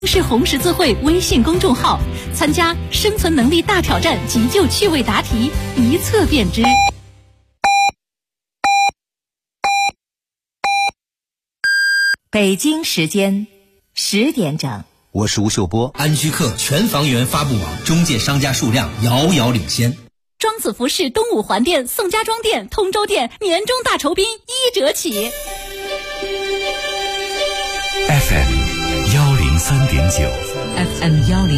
是红十字会微信公众号，参加生存能力大挑战急救趣味答题，一测便知。 北京时间10点整， 我是吴秀波。 安居客全房源发布网中介商家数量遥遥领先。 庄子服饰东五环店、宋家庄店、通州店年终大酬宾1折起。 FM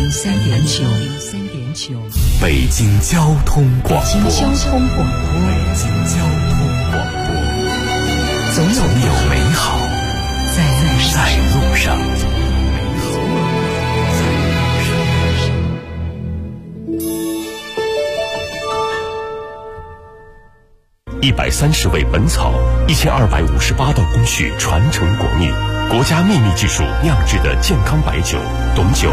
103.9， 北京交通广播，总有美好在路上。130味本草，1258道工序传承国秘，国家秘密技术酿制的健康白酒，董酒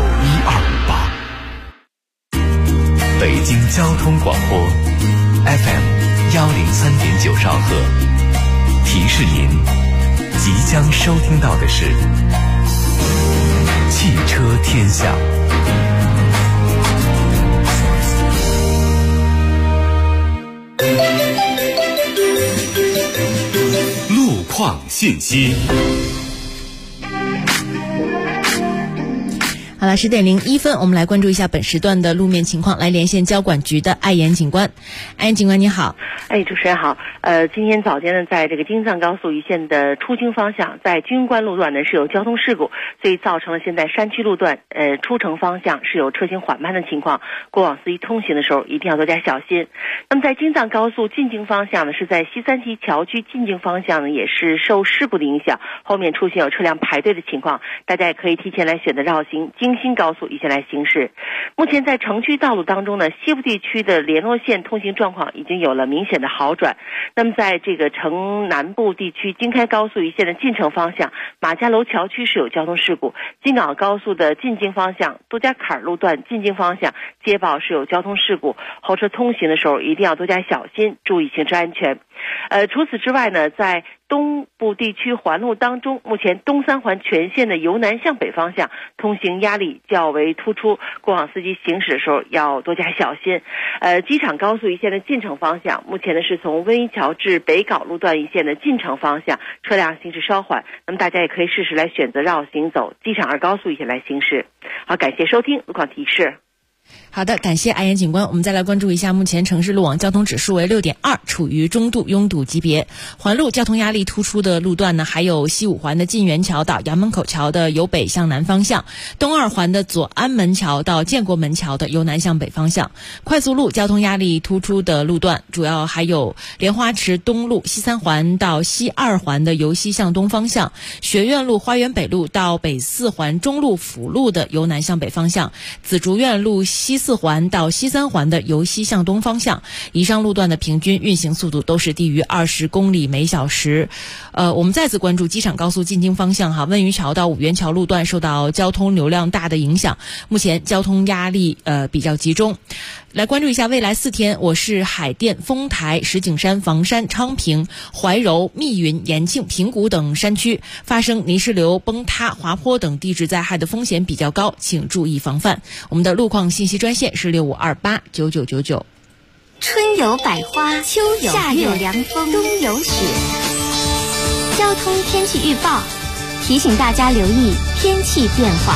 1258。北京交通广播 FM 103.9兆赫，提示您即将收听到的是汽车天下。路况信息。 好了，10点01分，我们来关注一下本时段的路面情况，来连线交管局的艾岩警官。艾岩警官，你好。 主持人好。今天早间呢，在这个京藏高速一线的出京方向，在军官路段呢是有交通事故，所以造成了现在山区路段出城方向是有车行缓慢的情况，过往司机通行的时候一定要多加小心。那么在京藏高速进京方向呢，是在西三旗桥区进京方向呢，也是受事故的影响，后面出现有车辆排队的情况，大家也可以提前来选择绕行京新高速一线来行驶。目前在城区道路当中呢，西部地区的联络线通行状况已经有了明显的好转。那么在这个城南部地区京开高速一线的进城方向，马家楼桥区是有交通事故，京港高速的进京方向多家坎路段进京方向接报是有交通事故，后车通行的时候一定要多加小心，注意行车安全。除此之外呢，在东部地区环路当中，目前东三环全线的由南向北方向通行压力较为突出，过往司机行驶的时候要多加小心。机场高速一线的进城方向，目前呢是从温沂桥至北碏路段一线的进城方向车辆行驶稍缓，那么大家也可以试试来选择绕行走机场2高速一线来行驶。好，感谢收听路况提示。 好的，感谢艾岩警官。我们再来关注一下目前城市路网交通指数为6.2，处于中度拥堵级别。环路交通压力突出的路段呢，还有西5环的晋源桥到衙门口桥的由北向南方向，东2环的左安门桥到建国门桥的由南向北方向。快速路交通压力突出的路段主要还有莲花池东路西3环到西2环的由西向东方向，学院路花园北路到北4环中路辅路的由南向北方向，紫竹院路西4环到西3环的由西向东方向。以上路段的平均运行速度都是低于20公里每小时。我们再次关注机场高速进京方向温榆桥到五元桥路段受到交通流量大的影响，目前交通压力比较集中。来关注一下未来4天我市海淀、丰台、石景山、房山、昌平、怀柔、密云、延庆、平谷等山区发生泥石流、崩塌、滑坡等地质灾害的风险比较高，请注意防范。我们的路况信息专线是65289999。 春有百花，秋有夏有凉风，冬有雪。交通天气预报提醒大家留意天气变化。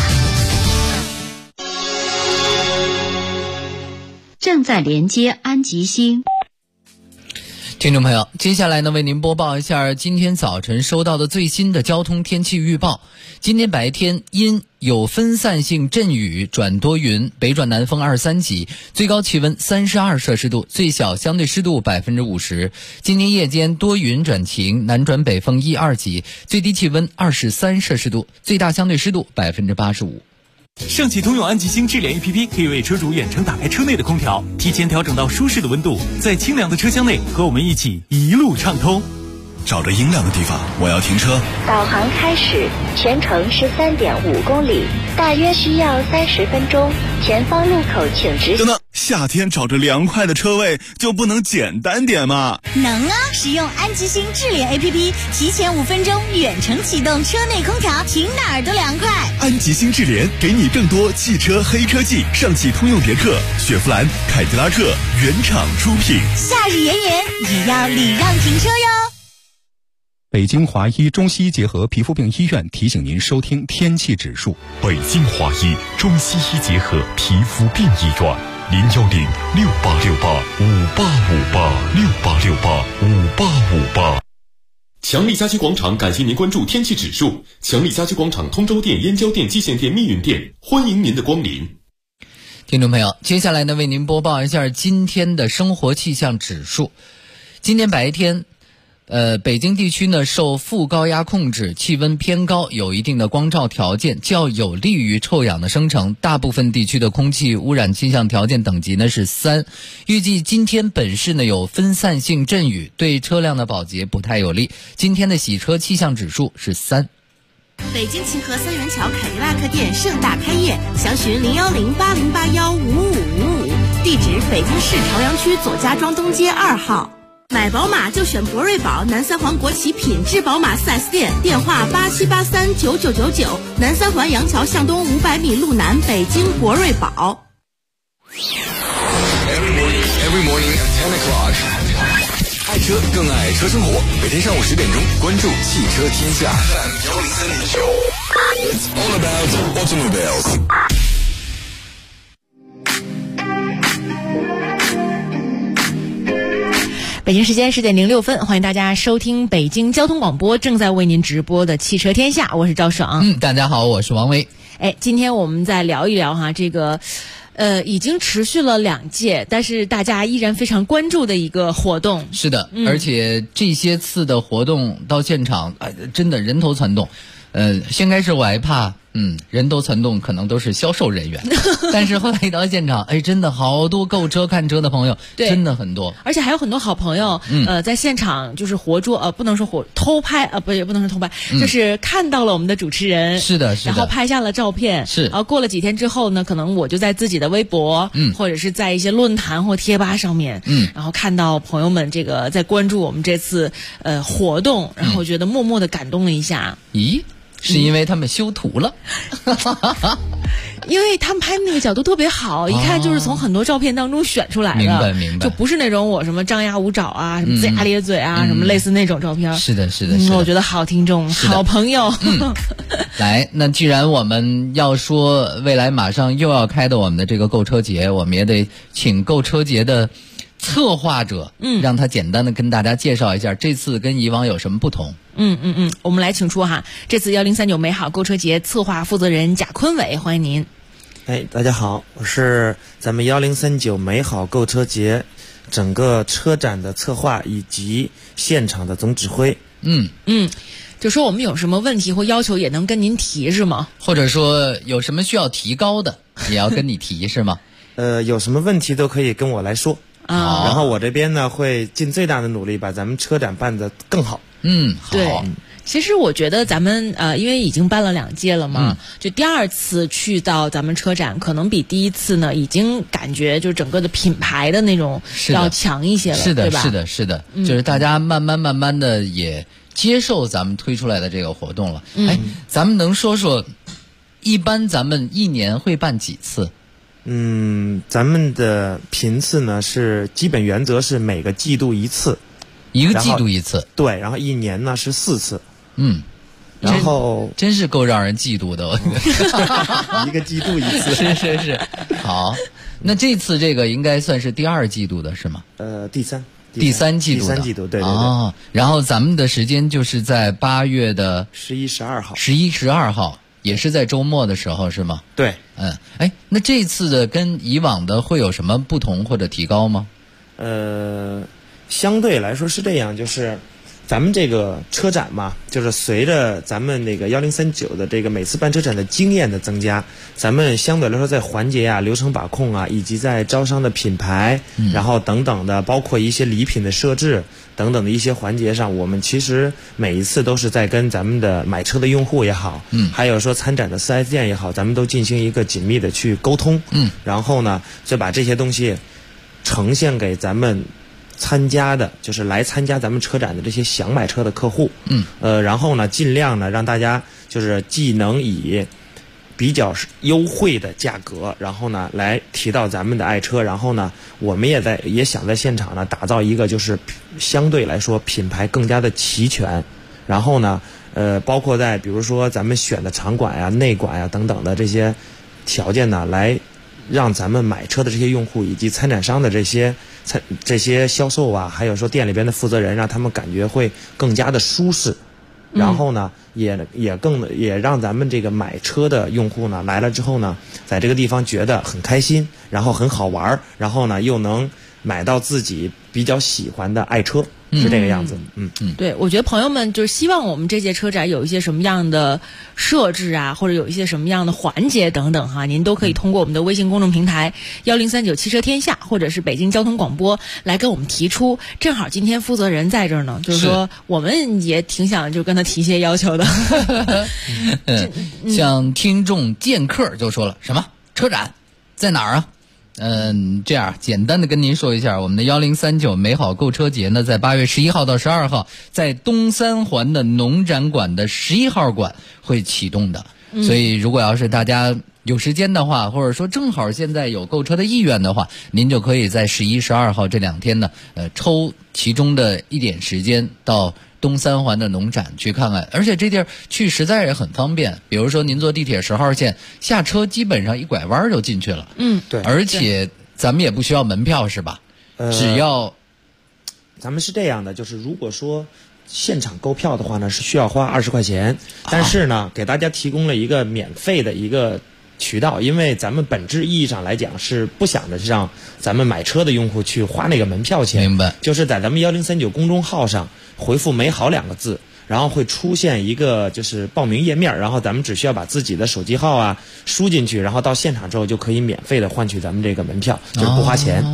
正在连接安吉星。 听众朋友，接下来呢，为您播报一下今天早晨收到的最新的交通天气预报。今天白天阴，有分散性阵雨转多云，北转南风2-3级，最高气温32摄氏度，最小相对湿度50%。今天夜间多云转晴，南转北风1-2级，最低气温23摄氏度，最大相对湿度85%。 盛汽通用安吉星智联 APP 可以为车主远程打开车内的空调，提前调整到舒适的温度，在清凉的车厢内和我们一起一路畅通。 找着阴凉的地方，我要停车。 导航开始，全程是3.5公里，大约需要30分钟。前方路口请直行。 等等，夏天找着凉快的车位就不能简单点吗？ 能啊！使用安吉星智联 APP， 提前5分钟远程启动车内空调，停哪儿都凉快。 安吉星智联给你更多汽车黑科技，上汽通用别克、雪佛兰、凯迪拉克原厂出品。 夏日炎炎也要礼让停车哟。 北京华医中西医结合皮肤病医院提醒您收听天气指数。 北京华医中西医结合皮肤病医院，0106868585858 强力家居广场感谢您关注天气指数。强力家居广场通州店、燕郊店、蓟县店、密云店，欢迎您的光临。 听众朋友，接下来呢，为您播报一下今天的生活气象指数。今天白天北京地区呢受副高压控制，气温偏高，有一定的光照条件，较有利于臭氧的生成。大部分地区的空气污染气象条件等级呢是3。预计今天本市呢有分散性阵雨，对车辆的保洁不太有利。今天的洗车气象指数是3。 北京秦河三元桥凯迪拉克店盛大开业，详询01080815555，地址北京市朝阳区左家庄东街2号。买宝马就选博瑞宝，南三环国企品质宝马 4S 店，电话87839999，南三环杨桥向东500米路南，北京博瑞宝。 Every morning at 10 o'clock， 爱车更爱车生活，每天上午10点钟，关注汽车天下。It's all about automobiles。 北京时间10点06分，欢迎大家收听北京交通广播正在为您直播的汽车天下，我是赵爽。 大家好，我是王威。 今天我们再聊一聊这个已经持续了2届，但是大家依然非常关注的一个活动。 是的，而且这些次的活动到现场，真的人头攒动。先开始我还怕，人头攒动可能都是销售人员，但是后来一到现场，真的好多购车看车的朋友，真的很多， 而且还有很多好朋友，在现场就是活捉，不能说偷拍，也不能说偷拍，就是看到了我们的主持人， 是的， 然后拍下了照片， 是， 然后过了几天之后呢，可能我就在自己的微博，或者是在一些论坛或贴吧上面，然后看到朋友们这个在关注我们这次活动，然后我觉得默默的感动了一下。 咦？是因为他们修图了， 因为他们拍那个角度特别好，一看就是从很多照片当中选出来的， 明白， 就不是那种我什么张牙舞爪啊，什么龇牙咧嘴啊，什么类似那种照片。 是的， 我觉得好听众、好朋友。 来，那既然我们要说未来马上又要开的我们的这个购车节，我们也得请购车节的策划者，让他简单的跟大家介绍一下这次跟以往有什么不同。 我们来请出这次1039美好购车节策划负责人贾坤伟，欢迎您。 大家好，我是咱们1039美好购车节整个车展的策划以及现场的总指挥。 就说我们有什么问题或要求也能跟您提是吗？ 或者说有什么需要提高的也要跟你提是吗？ 有什么问题都可以跟我来说。然后我这边呢会尽最大的努力把咱们车展办得更好。 好。 对，其实我觉得咱们因为已经办了2届了嘛，就第2次去到咱们车展，可能比第1次呢已经感觉就整个的品牌的那种要强一些了， 是的， 对吧？ 是的，就是大家慢慢的也接受咱们推出来的这个活动了。咱们能说说，一般咱们1年会办几次？ 咱们的频次呢是基本原则是每个季度1次。 一个季度1次， 对，然后1年呢是4次， 然后真是够让人嫉妒的，我觉得一个季度1次， 是，好，那这次这个应该算是第2季度的是吗？ 第三季度，对。 然后咱们的时间就是在8月的 11、12号 ，11、12号，也是在周末的时候是吗？ 对， 那这次的跟以往的会有什么不同或者提高吗？ 相对来说是这样，就是咱们这个车展嘛，就是随着咱们那个1039的这个每次办车展的经验的增加，咱们相对来说在环节啊、流程把控啊，以及在招商的品牌，然后等等的，包括一些礼品的设置等等的一些环节上，我们其实每一次都是在跟咱们的买车的用户也好，还有说参展的 4S 店也好，咱们都进行一个紧密的去沟通，然后呢，就把这些东西呈现给咱们参加的，就是来参加咱们车展的这些想买车的客户，然后呢，尽量呢让大家就是既能以比较优惠的价格，然后呢来提到咱们的爱车，然后呢，我们也想在现场呢打造一个就是相对来说品牌更加的齐全，然后呢，包括在比如说咱们选的场馆呀、内馆呀等等的这些条件呢，来让咱们买车的这些用户以及参展商的这些销售啊，还有说店里边的负责人，让他们感觉会更加的舒适。然后呢，也让咱们这个买车的用户呢来了之后呢，在这个地方觉得很开心，然后很好玩，然后呢又能买到自己比较喜欢的爱车。是这个样子。 对，我觉得朋友们就是希望我们这届车展有一些什么样的设置啊，或者有一些什么样的环节等等哈，您都可以通过我们的微信公众平台1039汽车天下，或者是北京交通广播来跟我们提出。正好今天负责人在这儿呢，就是说我们也挺想就跟他提一些要求的。 像听众剑客就说了，什么车展在哪儿啊？这样简单的跟您说一下，我们的1039美好购车节呢，在8月11号到12号，在东三环的农展馆的11号馆会启动的。所以如果要是大家有时间的话，或者说正好现在有购车的意愿的话，您就可以在11、12号这2天呢，抽其中的一点时间到东三环的农展去看看，而且这地儿去实在也很方便。比如说您坐地铁10号线下车，基本上一拐弯就进去了。 对， 而且咱们也不需要门票是吧？只要咱们是这样的，就是如果说现场购票的话呢，是需要花20块钱，但是呢，给大家提供了一个免费的一个渠道，因为咱们本质意义上来讲是不想的让咱们买车的用户去花那个门票钱。 明白。 就是在咱们1039公众号上回复美好2个字，然后会出现一个就是报名页面，然后咱们只需要把自己的手机号啊输进去，然后到现场之后就可以免费的换取咱们这个门票，就是不花钱。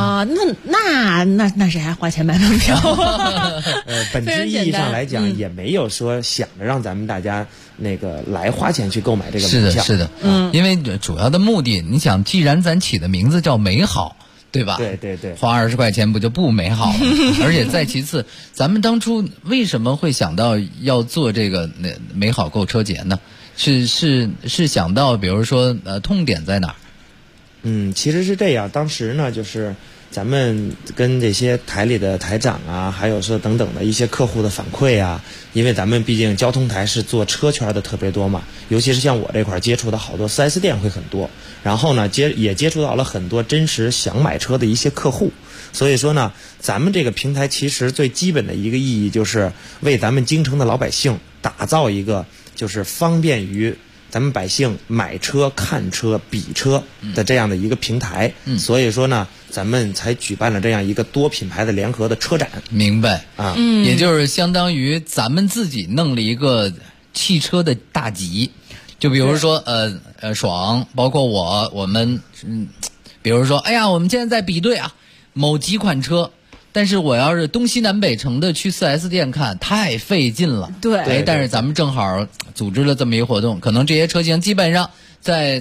那谁还花钱买门票？ 本质意义上来讲，也没有说想着让咱们大家那个来花钱去购买这个门票。 是的，因为主要的目的，你想，既然咱起的名字叫美好，对吧？ 对， 花20块钱不就不美好了？而且再其次，咱们当初为什么会想到要做这个美好购车节呢？是想到，比如说痛点在哪儿？ 其实是这样，当时呢，就是咱们跟这些台里的台长啊，还有说等等的一些客户的反馈啊，因为咱们毕竟交通台是做车圈的特别多嘛，尤其是像我这块接触的好多 4S 店会很多，然后呢也接触到了很多真实想买车的一些客户，所以说呢，咱们这个平台其实最基本的一个意义就是为咱们京城的老百姓打造一个就是方便于咱们百姓买车、看车、比车的这样的一个平台，所以说呢，咱们才举办了这样一个多品牌的联合的车展。 明白啊，也就是相当于咱们自己弄了一个汽车的大集，就比如说爽，包括我们比如说，哎呀，我们现在在比对啊某几款车。但是我要是东西南北城的去 4S 店看，太费劲了。 对， 但是咱们正好组织了这么一个活动，可能这些车型基本上在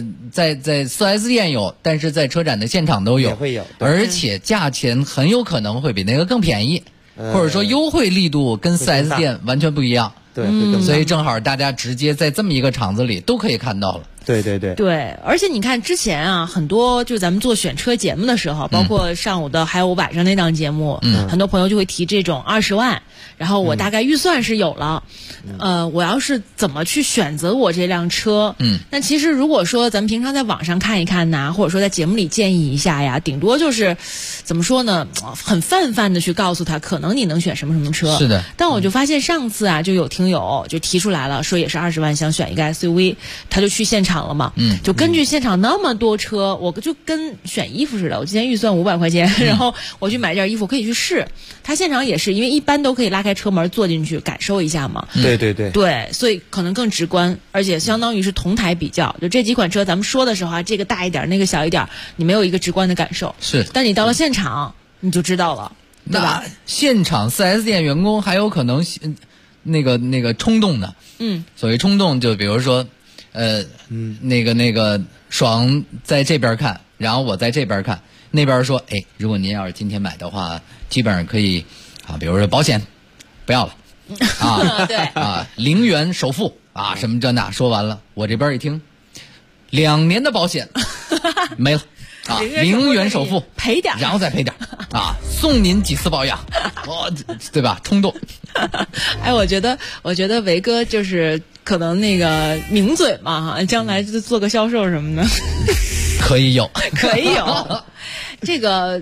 4S 店有，但是在车展的现场都有， 也会有， 而且价钱很有可能会比那个更便宜，或者说优惠力度跟 4S 店完全不一样。 对， 所以正好大家直接在这么一个场子里都可以看到了。 对， 而且你看之前啊，很多就是咱们做选车节目的时候，包括上午的还有晚上那档节目，很多朋友就会提这种20万，然后我大概预算是有了，我要是怎么去选择我这辆车？那其实如果说咱们平常在网上看一看呐，或者说在节目里建议一下呀，顶多就是怎么说呢，很泛泛的去告诉他，可能你能选什么什么车。 是的。 但我就发现上次啊，就有听友就提出来了，说也是20万想选一个 SUV， 他就去现场场了嘛，就根据现场那么多车，我就跟选衣服似的，我今天预算500块钱，然后我去买件衣服可以去试，他现场也是，因为一般都可以拉开车门坐进去感受一下嘛，对，所以可能更直观，而且相当于是同台比较，就这几款车咱们说的时候啊，这个大一点那个小一点，你没有一个直观的感受， 是， 但你到了现场你就知道了，对吧？ 现场 4S 店员工还有可能那个冲动的，所谓冲动就比如说那个爽在这边看，然后我在这边看，那边说如果您要是今天买的话，基本上可以比如说保险不要了对 0元首付什么这那，说完了我这边一听2年的保险没了0元首付赔点， 然后再赔点送您几次保养对吧？冲动我觉得维哥就是可能那个名嘴嘛将来就做个销售什么的可以有这个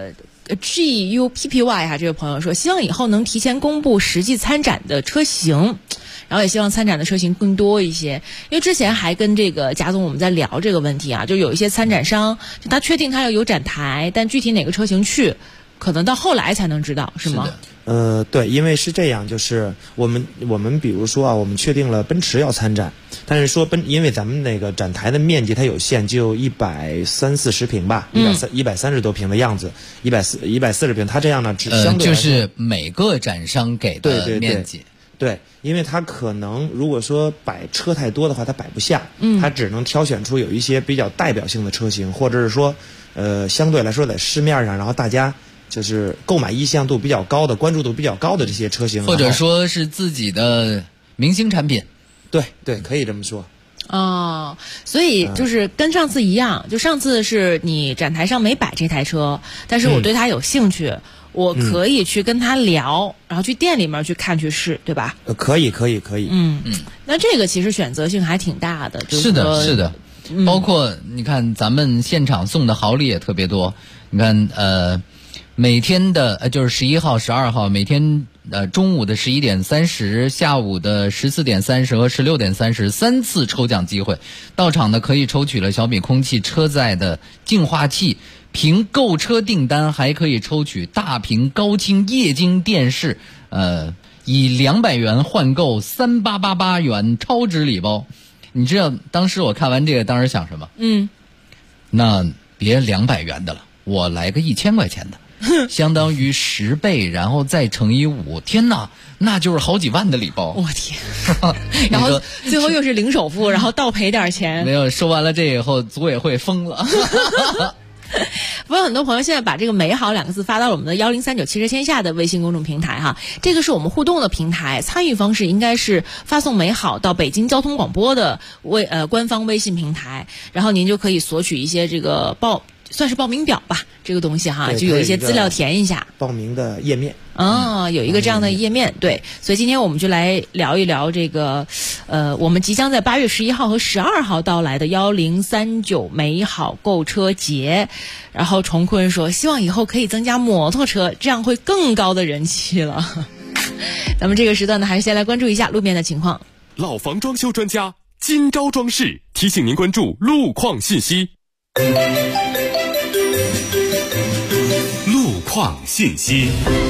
GUPPY 这位朋友说，希望以后能提前公布实际参展的车型，然后也希望参展的车型更多一些，因为之前还跟这个贾总我们在聊这个问题就有一些参展商就他确定他要有展台，但具体哪个车型去可能到后来才能知道，是吗？ 对，因为是这样，就是我们比如说我们确定了奔驰要参展，但是说因为咱们那个展台的面积它有限，就130-140平吧，130多平的样子，140平，它这样呢只相对就是每个展商给的面积。 对，因为它可能如果说摆车太多的话，它摆不下，它只能挑选出有一些比较代表性的车型，或者是说相对来说在市面上，然后大家就是购买意向度比较高的、关注度比较高的这些车型， 或者说是自己的明星产品。 对，可以这么说。 所以就是跟上次一样，就上次是你展台上没摆这台车，但是我对它有兴趣，我可以去跟他聊，然后去店里面去看去试，对吧？ 可以。 那这个其实选择性还挺大的， 是的，包括你看咱们现场送的好礼也特别多，你看每天的就是11号、12号，每天中午的11点30，下午的14点30和16点30 3次抽奖机会，到场的可以抽取了小米空气车载的净化器。凭购车订单还可以抽取大屏高清液晶电视，以200元换购3888元超值礼包。你知道当时我看完这个当时想什么？那别200元的了，我来个1000块钱的，相当于10倍，然后再乘以5，天哪，那就是好几万的礼包。 我天！然后最后又是零首付，然后倒赔点钱。 没有，说完了这以后，组委会疯了。 不过很多朋友现在把这个美好2个字发到了我们的1039汽车天下的微信公众平台这个是我们互动的平台，参与方式应该是发送美好到北京交通广播的官方微信平台，然后您就可以索取一些这个算是报名表吧，这个东西就有一些资料填一下， 报名的页面有一个这样的页面，对，所以今天我们就来聊一聊这个我们即将在8月11号和12号到来的1039美好购车节。然后重坤说希望以后可以增加摩托车，这样会更高的人气了。咱们这个时段呢还是先来关注一下路面的情况。 老房装修专家金招装饰提醒您关注路况信息。路况信息。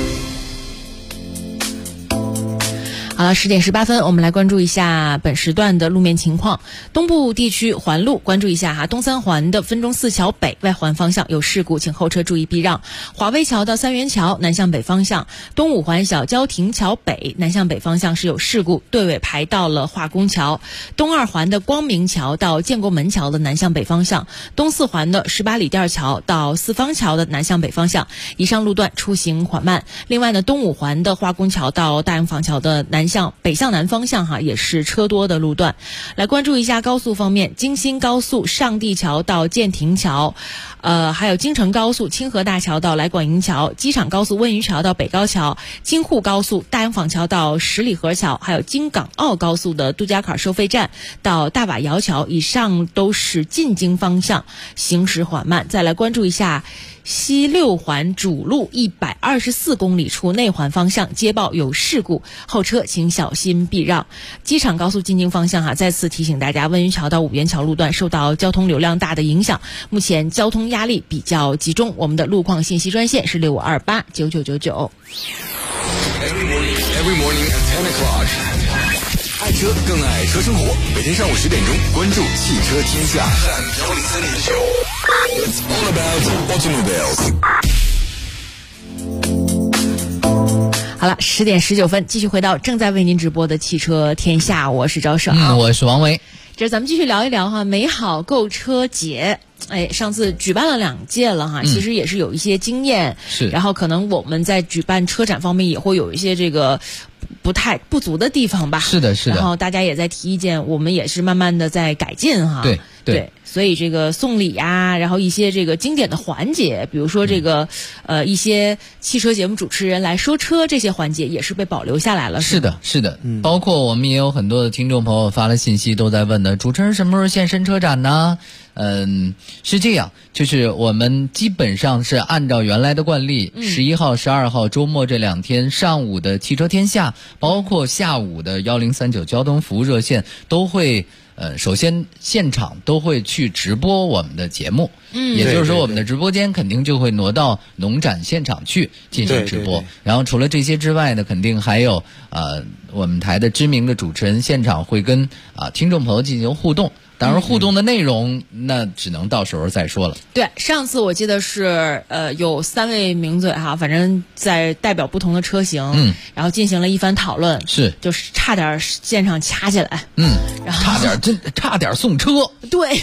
好了，10点18分，我们来关注一下本时段的路面情况。东部地区环路关注一下东三环的分钟寺桥北外环方向有事故，请后车注意避让。华威桥到三元桥南向北方向，东五环小郊亭桥北南向北方向是有事故，队尾排到了化工桥。东二环的光明桥到建国门桥的南向北方向，东四环的18里店桥到四方桥的南向北方向，以上路段出行缓慢。另外呢，东五环的化工桥到大洋坊桥的北向南方向也是车多的路段。来关注一下高速方面，京新高速上地桥到建亭桥，还有京承高速清河大桥到来广营桥，机场高速温榆桥到北高桥，京沪高速大洋坊桥到十里河桥，还有京港澳高速的杜家坎收费站到大瓦窑桥，以上都是进京方向行驶缓慢。再来关注一下西六环主路124公里处内环方向接报有事故，后车请请小心避让。机场高速进京方向再次提醒大家，温榆桥到五元桥路段受到交通流量大的影响，目前交通压力比较集中。我们的路况信息专线是65289999。 Every morning at 10 o'clock. 爱车更爱车生活，每天上午10点钟，关注汽车天下。It's all about automobiles. 好了，10点19分，继续回到正在为您直播的汽车天下，我是赵爽， 我是王维。 这咱们继续聊一聊哈，美好购车节。上次举办了2届了哈，其实也是有一些经验， 是。 然后可能我们在举办车展方面也会有一些这个不足的地方吧。 是的，是的。 然后大家也在提意见，我们也是慢慢的在改进哈。 对。 所以这个送礼呀，然后一些这个经典的环节，比如说这个一些汽车节目主持人来说车，这些环节也是被保留下来了。 是的，包括我们也有很多的听众朋友发了信息，都在问的，主持人什么时候现身车展呢？是这样，就是我们基本上是按照原来的惯例，11号、12号周末这2天上午的汽车天下，包括下午的1039交通服务热线都会。首先现场都会去直播我们的节目，也就是说我们的直播间肯定就会挪到农展现场去进行直播。然后除了这些之外呢，肯定还有我们台的知名的主持人现场会跟听众朋友进行互动。当然互动的内容那只能到时候再说了。 对，上次我记得是有3位名嘴哈，反正在代表不同的车型，然后进行了一番讨论， 是就是差点现场掐起来，然后差点送车， 对。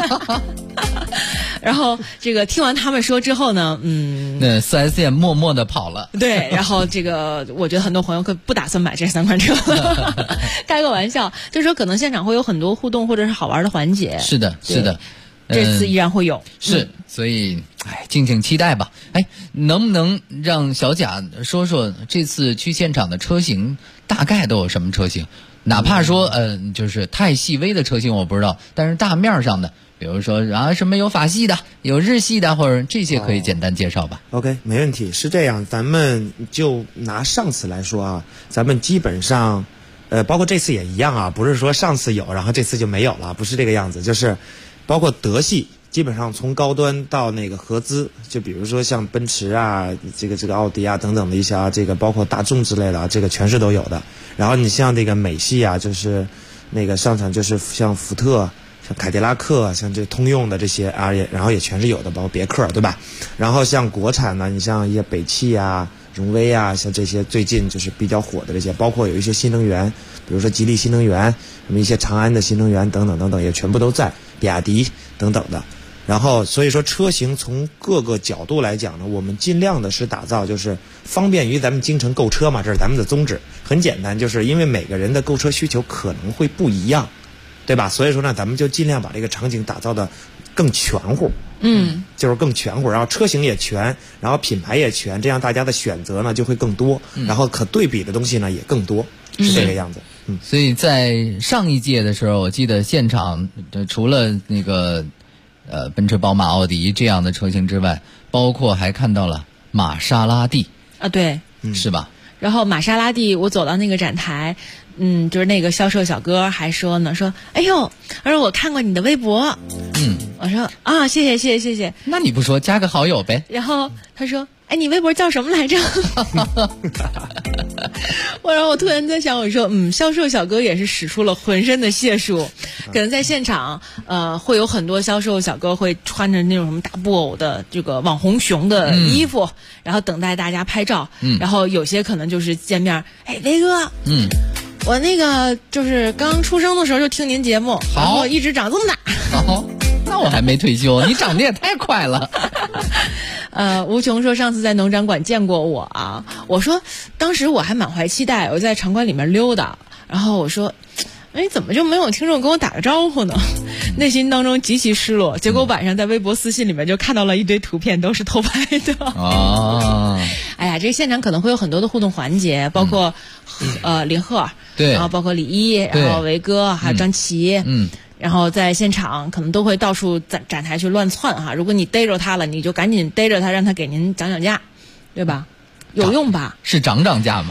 然后这个听完他们说之后呢， 那 4S 店默默的跑了。 对，然后这个我觉得很多朋友可不打算买这3款车，开个玩笑，就是说可能现场会有很多互动或者是好玩的环节。 是的， 这次依然会有。 所以敬请期待吧。能不能让小贾说说这次去现场的车型大概都有什么车型？哪怕说就是太细微的车型我不知道，但是大面上的，比如说什么有法系的，有日系的，或者这些可以简单介绍吧。 OK， 没问题。是这样，咱们就拿上次来说啊，咱们基本上包括这次也一样啊，不是说上次有然后这次就没有了，不是这个样子。就是包括德系基本上从高端到那个合资，就比如说像奔驰啊，这个奥迪啊等等的一些这个包括大众之类的这个全是都有的。然后你像这个美系啊，就是那个上场就是像福特、像凯迪拉克、像这通用的这些然后也全是有的，包括别克，对吧？然后像国产呢，你像一些北汽啊、荣威啊，像这些最近就是比较火的这些，包括有一些新能源，比如说吉利新能源，什么一些长安的新能源等等等等，也全部都在，比亚迪等等的。然后所以说车型从各个角度来讲呢，我们尽量的是打造就是方便于咱们京城购车嘛，这是咱们的宗旨。很简单，就是因为每个人的购车需求可能会不一样，对吧？所以说呢，咱们就尽量把这个场景打造的更全乎，就是更全乎，然后车型也全，然后品牌也全，这样大家的选择呢就会更多，然后可对比的东西呢也更多，是这个样子。 所以在上一届的时候，我记得现场除了那个奔驰、宝马、奥迪这样的车型之外，包括还看到了玛莎拉蒂啊，对， 是吧？ 然后玛莎拉蒂，我走到那个展台，就是那个销售小哥还说呢，说，哎呦，他说我看过你的微博，我说啊，谢谢， 那你不说加个好友呗？ 然后他说，哎，你微博叫什么来着？然后我突然在想，我说，销售小哥也是使出了浑身的解数，可能在现场，会有很多销售小哥会穿着那种什么大布偶的这个网红熊的衣服，然后等待大家拍照，然后有些可能就是见面，哎，雷哥，我那个就是刚出生的时候就听您节目，然后一直长这么大。 好，那我还没退休，你长得也太快了。 吴琼说上次在农展馆见过我啊，我说当时我还满怀期待，我在场馆里面溜达，然后我说，哎，怎么就没有听众跟我打个招呼呢？内心当中极其失落。结果晚上在微博私信里面就看到了一堆图片，都是偷拍的。哎呀，这现场可能会有很多的互动环节，包括林鹤， 对， 然后包括李一，然后维哥，还有张琪，然后在现场可能都会到处展台去乱窜哈。如果你逮着他了，你就赶紧逮着他，让他给您讲价，对吧？有用吧？ 是涨价吗？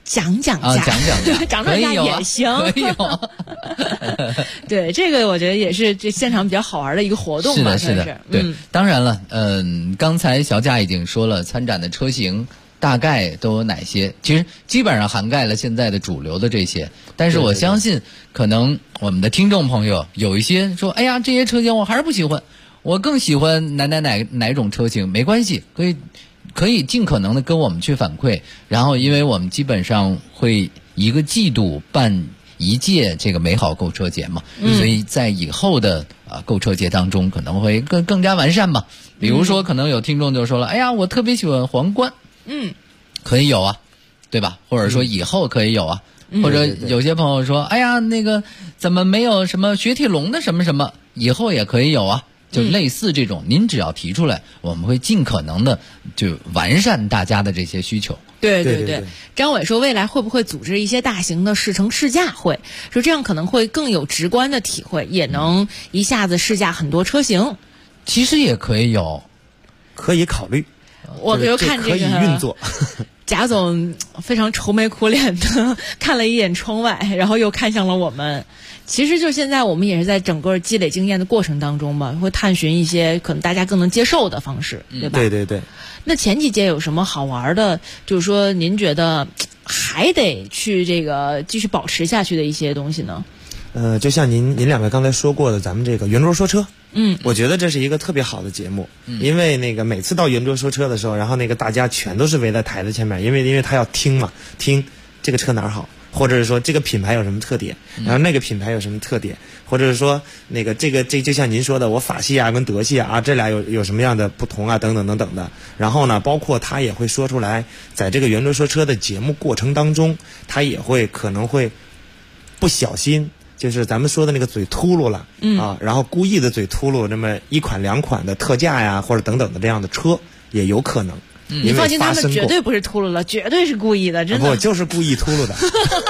讲价，涨涨价也行， 可以有。 对，这个我觉得也是这现场比较好玩的一个活动吧。 是的，对，当然了，刚才小贾已经说了，参展的车型大概都有哪些？其实基本上涵盖了现在的主流的这些，但是我相信，可能我们的听众朋友有一些说，哎呀，这些车型我还是不喜欢，我更喜欢哪种车型，没关系，可以尽可能的跟我们去反馈，然后因为我们基本上会一个季度办一届这个美好购车节嘛，所以在以后的购车节当中可能会更加完善嘛。比如说可能有听众就说了，哎呀，我特别喜欢皇冠，可以有啊，对吧？或者说以后可以有啊，或者有些朋友说，哎呀，那个怎么没有什么雪铁龙的什么什么，以后也可以有啊。就类似这种，您只要提出来，我们会尽可能的就完善大家的这些需求。 对，张伟说未来会不会组织一些大型的试乘试驾会，说这样可能会更有直观的体会，也能一下子试驾很多车型。 其实也可以有， 可以考虑。 我比如看这个可以运作。 贾总非常愁眉苦脸的看了一眼窗外，然后又看向了我们。其实就现在我们也是在整个积累经验的过程当中吧，会探寻一些可能大家更能接受的方式，对吧？ 对。 那前几届有什么好玩的，就是说您觉得还得去这个继续保持下去的一些东西呢？ 就像您两个刚才说过的，咱们这个圆桌说车，我觉得这是一个特别好的节目，因为那个每次到圆桌说车的时候，然后那个大家全都是围在台子前面，因为他要听这个车哪儿好，或者是说这个品牌有什么特点，然后那个品牌有什么特点，或者是说那个这就像您说的，我法系啊跟德系啊这俩有什么样的不同啊等等等等的。然后呢，包括他也会说出来，在这个圆桌说车的节目过程当中，他也可能会不小心。就是咱们说的那个嘴秃噜了，然后故意的嘴秃噜，这么一款两款的特价呀，或者等等的这样的车也有可能。 你放心，他们绝对不是秃噜了，绝对是故意的，真的。 不，就是故意秃噜的。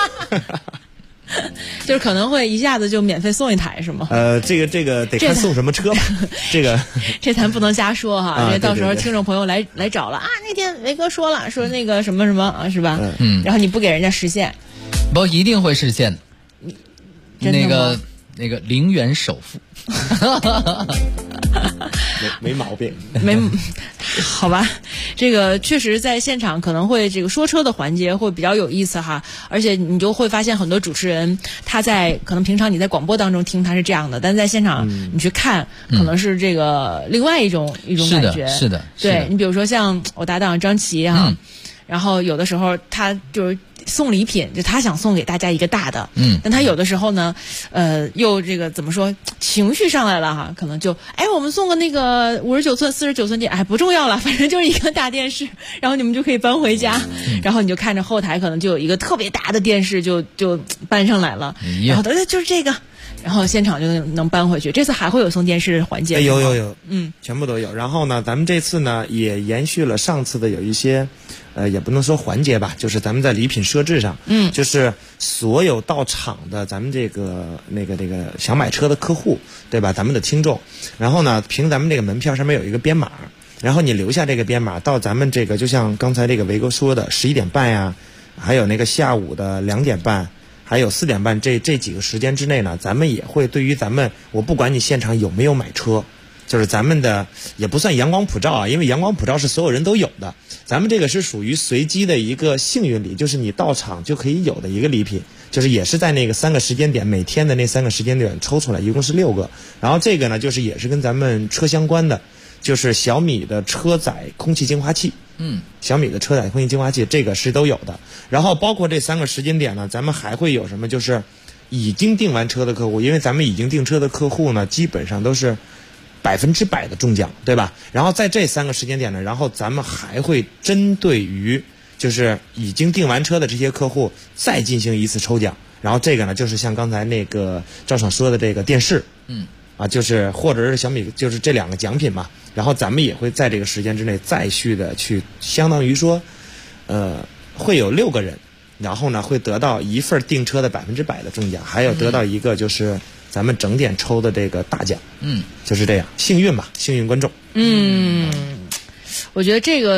就是可能会一下子就免费送一台，是吗？ 这个得看送什么车吧。 这咱不能瞎说哈，因为到时候听众朋友来找了啊，那天维哥说了，说那个什么什么啊，是吧？然后你不给人家实现， 不一定会实现的。那个零元首付， 没毛病， 好吧，这个确实在现场可能会这个说车的环节会比较有意思哈，而且你就会发现很多主持人他在可能平常你在广播当中听他是这样的，但在现场你去看可能是这个另外一种感觉， 是的， 对，你比如说像我搭档张琪哈，然后有的时候他就是送礼品，就他想送给大家一个大的，但他有的时候呢，又这个怎么说，情绪上来了哈，可能就我们送个那个59寸、49寸电，不重要了，反正就是一个大电视，然后你们就可以搬回家，然后你就看着后台可能就有一个特别大的电视就搬上来了，然后就是这个。然后现场就能搬回去。这次还会有送电视环节？ 有，全部都有。然后呢，咱们这次呢也延续了上次的有一些，也不能说环节吧，就是咱们在礼品设置上，就是所有到场的咱们这个想买车的客户，对吧？咱们的听众，然后呢，凭咱们这个门票上面有一个编码，然后你留下这个编码到咱们这个，就像刚才这个维哥说的11点半呀，还有那个下午的2点半。还有4点半这几个时间之内呢，咱们也会对于我不管你现场有没有买车，就是咱们的也不算阳光普照啊，因为阳光普照是所有人都有的，咱们这个是属于随机的一个幸运礼，就是你到场就可以有的一个礼品，就是也是在那个3个时间点，每天的那3个时间点抽出来，一共是6个。然后这个呢，就是也是跟咱们车相关的，就是小米的车载空气净化器。小米的车载空气净化器这个是都有的。然后包括这3个时间点呢，咱们还会有什么？就是已经订完车的客户，因为咱们已经订车的客户呢，基本上都是100%的中奖，对吧？然后在这3个时间点呢，然后咱们还会针对于就是已经订完车的这些客户再进行一次抽奖。然后这个呢，就是像刚才那个赵爽说的这个电视，就是或者是小米，就是这2个奖品嘛。然后咱们也会在这个时间之内再续的去，相当于说，会有6个人，然后呢会得到一份订车的100%的中奖，还有得到一个就是咱们整点抽的这个大奖。就是这样，幸运吧，幸运观众。 我觉得这个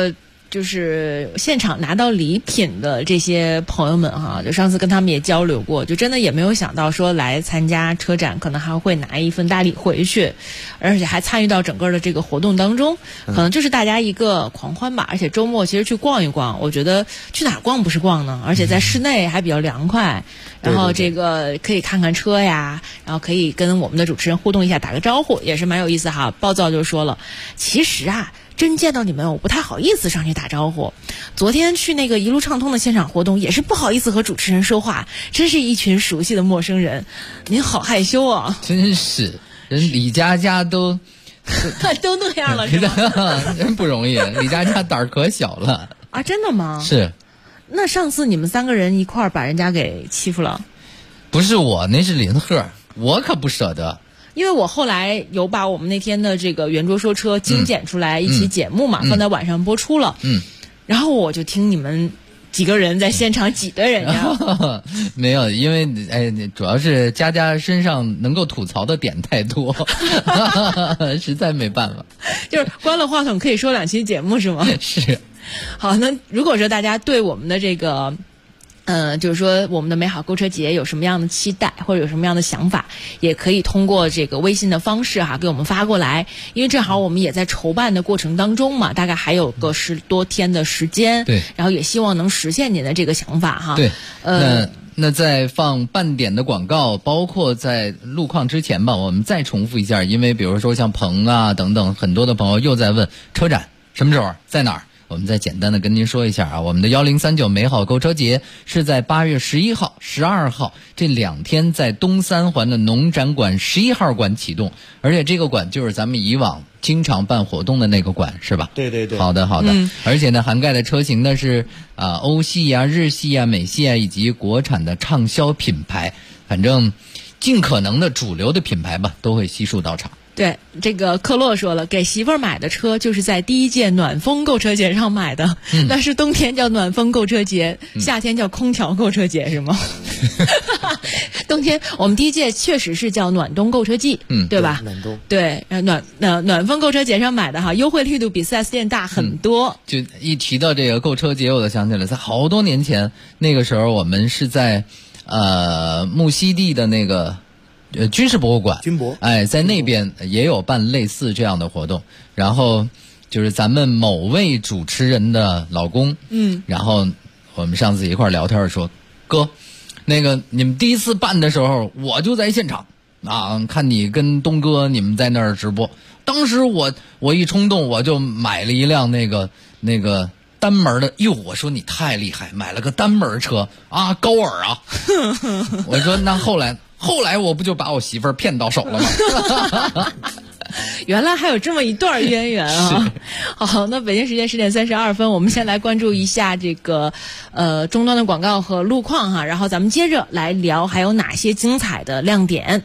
就是现场拿到礼品的这些朋友们哈，就上次跟他们也交流过，就真的也没有想到说来参加车展可能还会拿一份大礼回去，而且还参与到整个的这个活动当中，可能就是大家一个狂欢吧。而且周末其实去逛一逛，我觉得去哪儿逛不是逛呢？而且在室内还比较凉快，然后这个可以看看车呀，然后可以跟我们的主持人互动一下，打个招呼，也是蛮有意思哈。暴躁就说了，其实啊，真见到你们我不太好意思上去打招呼。昨天去那个一路畅通的现场活动，也是不好意思和主持人说话，真是一群熟悉的陌生人。您好害羞啊！ 真是，人李佳佳都那样了是吗？ 真不容易，李佳佳胆儿可小了啊！真的吗？ 是。 那上次你们3个人一块儿把人家给欺负了？ 不是我，那是林鹤，我可不舍得。 因为我后来有把我们那天的这个圆桌说车精简出来一期节目嘛，放在晚上播出了。然后我就听你们几个人在现场挤兑人家。 没有，因为主要是佳佳身上能够吐槽的点太多，实在没办法。 就是关了话筒可以说2期节目是吗？ 是。 好，那如果说大家对我们的这个就是说我们的美好购车节有什么样的期待或者有什么样的想法，也可以通过这个微信的方式哈给我们发过来，因为正好我们也在筹办的过程当中嘛，大概还有个10多天的时间， 对， 然后也希望能实现您的这个想法哈。 对，那在放半点的广告，包括在路况之前吧，我们再重复一下，因为比如说像鹏啊等等，很多的朋友又在问车展什么时候在哪儿。我们再简单的跟您说一下啊，我们的1039美好购车节是在8月11号、12号这2天在东三环的农展馆11号馆启动，而且这个馆就是咱们以往经常办活动的那个馆是吧？ 对对对。 好的。而且呢，涵盖的车型呢是欧系啊、日系啊、美系啊以及国产的畅销品牌，反正尽可能的主流的品牌吧都会悉数到场。 对，这个克洛说了，给媳妇儿买的车就是在第1届暖风购车节上买的，那是冬天叫暖风购车节，夏天叫空调购车节是吗？冬天我们第1届确实是叫暖冬购车季，对吧？ 暖冬。 对，暖风购车节上买的哈，优惠力度比 4S 店大很多。 就一提到这个购车节，我就想起来，在好多年前，那个时候我们是在木樨地的那个。军事博物馆，在那边也有办类似这样的活动，然后就是咱们某位主持人的老公，然后我们上次一块聊天说，哥，那个你们第一次办的时候，我就在现场啊，看你跟东哥你们在那儿直播，当时我一冲动，我就买了一辆那个单门的，我说你太厉害，买了个单门车啊，高尔啊，我说那后来我不就把我媳妇儿骗到手了吗？ 原来还有这么一段渊源啊！好，那北京时间10点32分，我们先来关注一下这个终端的广告和路况哈，然后咱们接着来聊还有哪些精彩的亮点。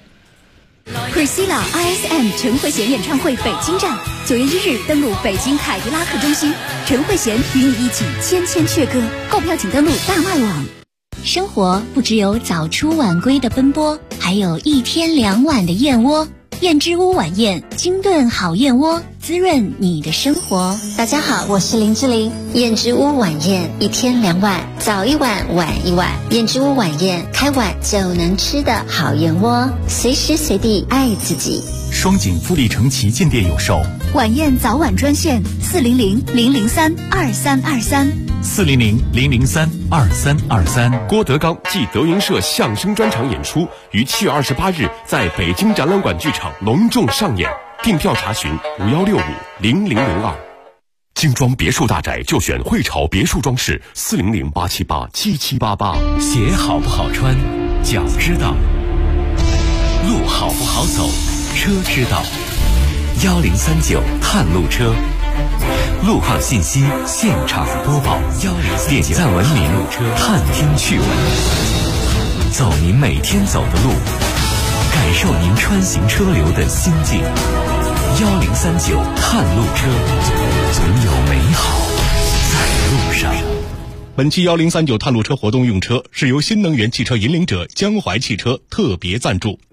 Priscilla ISM 陈慧娴演唱会北京站，9月1日登陆北京凯迪拉克中心，陈慧娴与你一起千千阙歌，购票请登录大麦网。 生活不只有早出晚归的奔波，还有1天2晚的燕窝。燕之屋晚宴，清炖好燕窝，滋润你的生活。大家好，我是林志玲。燕之屋晚宴，1天2晚，早1晚，晚1晚。燕之屋晚宴，开碗就能吃的好燕窝，随时随地爱自己。 双井富力城旗舰店有售。 晚宴早晚专线400-003-2323，400-003-2323。 郭德纲暨德云社相声专场演出于7月28日在北京展览馆剧场隆重上演，订票查询51650002。精装别墅大宅就选汇潮别墅装饰，400-878-7788。 鞋好不好穿，脚知道；路好不好走，车知道。1039探路车，路况信息现场播报。点赞文明，探听趣闻，走您每天走的路，感受您穿行车流的心境。1039探路车，总有美好在路上。 本期1039探路车活动用车是由新能源汽车引领者江淮汽车特别赞助。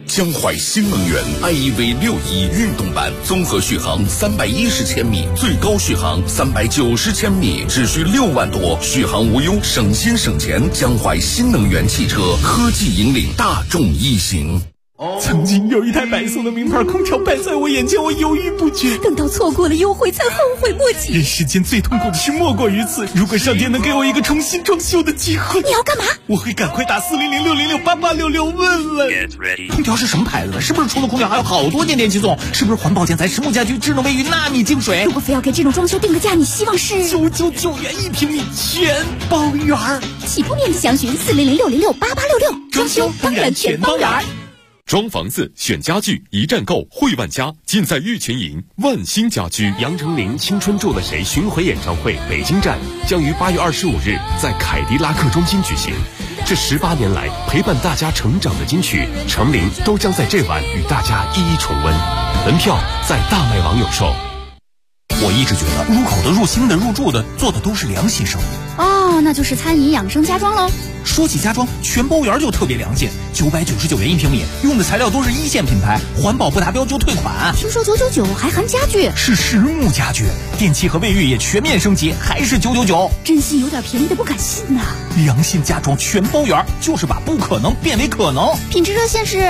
江淮新能源 IEV61运动版，综合续航310千米，最高续航390千米，只需6万多，续航无忧，省心省钱。江淮新能源汽车，科技引领大众一行。 曾经有一台白色的名牌空调摆在我眼前，我犹豫不决， 等到错过了优惠才后悔莫及。 人世间最痛苦的事莫过于此。如果上天能给我一个重新装修的机会， 你要干嘛？ 我会赶快打40060688866问问。空调是什么牌子的？是不是除了空调还有好多件电器送？是不是环保建材、实木家居、智能卫浴、纳米净水？ 如果非要给这种装修定个价，你希望是 999元1平米，全包圆。 起步面积详询40060688866，装修当然全包圆。 装房子选家具一站购汇万家，尽在玉泉营万兴家居。杨丞琳《青春住了谁》巡回演唱会北京站将于8月25日在凯迪拉克中心举行。这18年来陪伴大家成长的金曲，丞琳都将在这晚与大家一一重温。门票在大麦网有售。 我一直觉得入口的、入心的、入住的做的都是良心生意。 哦，那就是餐饮养生家装喽。 说起家装，全包圆就特别良心，999元1平米，用的材料都是1线品牌，环保不达标就退款。 听说999还含家具， 是实木家具，电器和卫浴也全面升级，还是999。 真心有点便宜的不敢信呐。 良心家装全包圆，就是把不可能变为可能。 品质热线是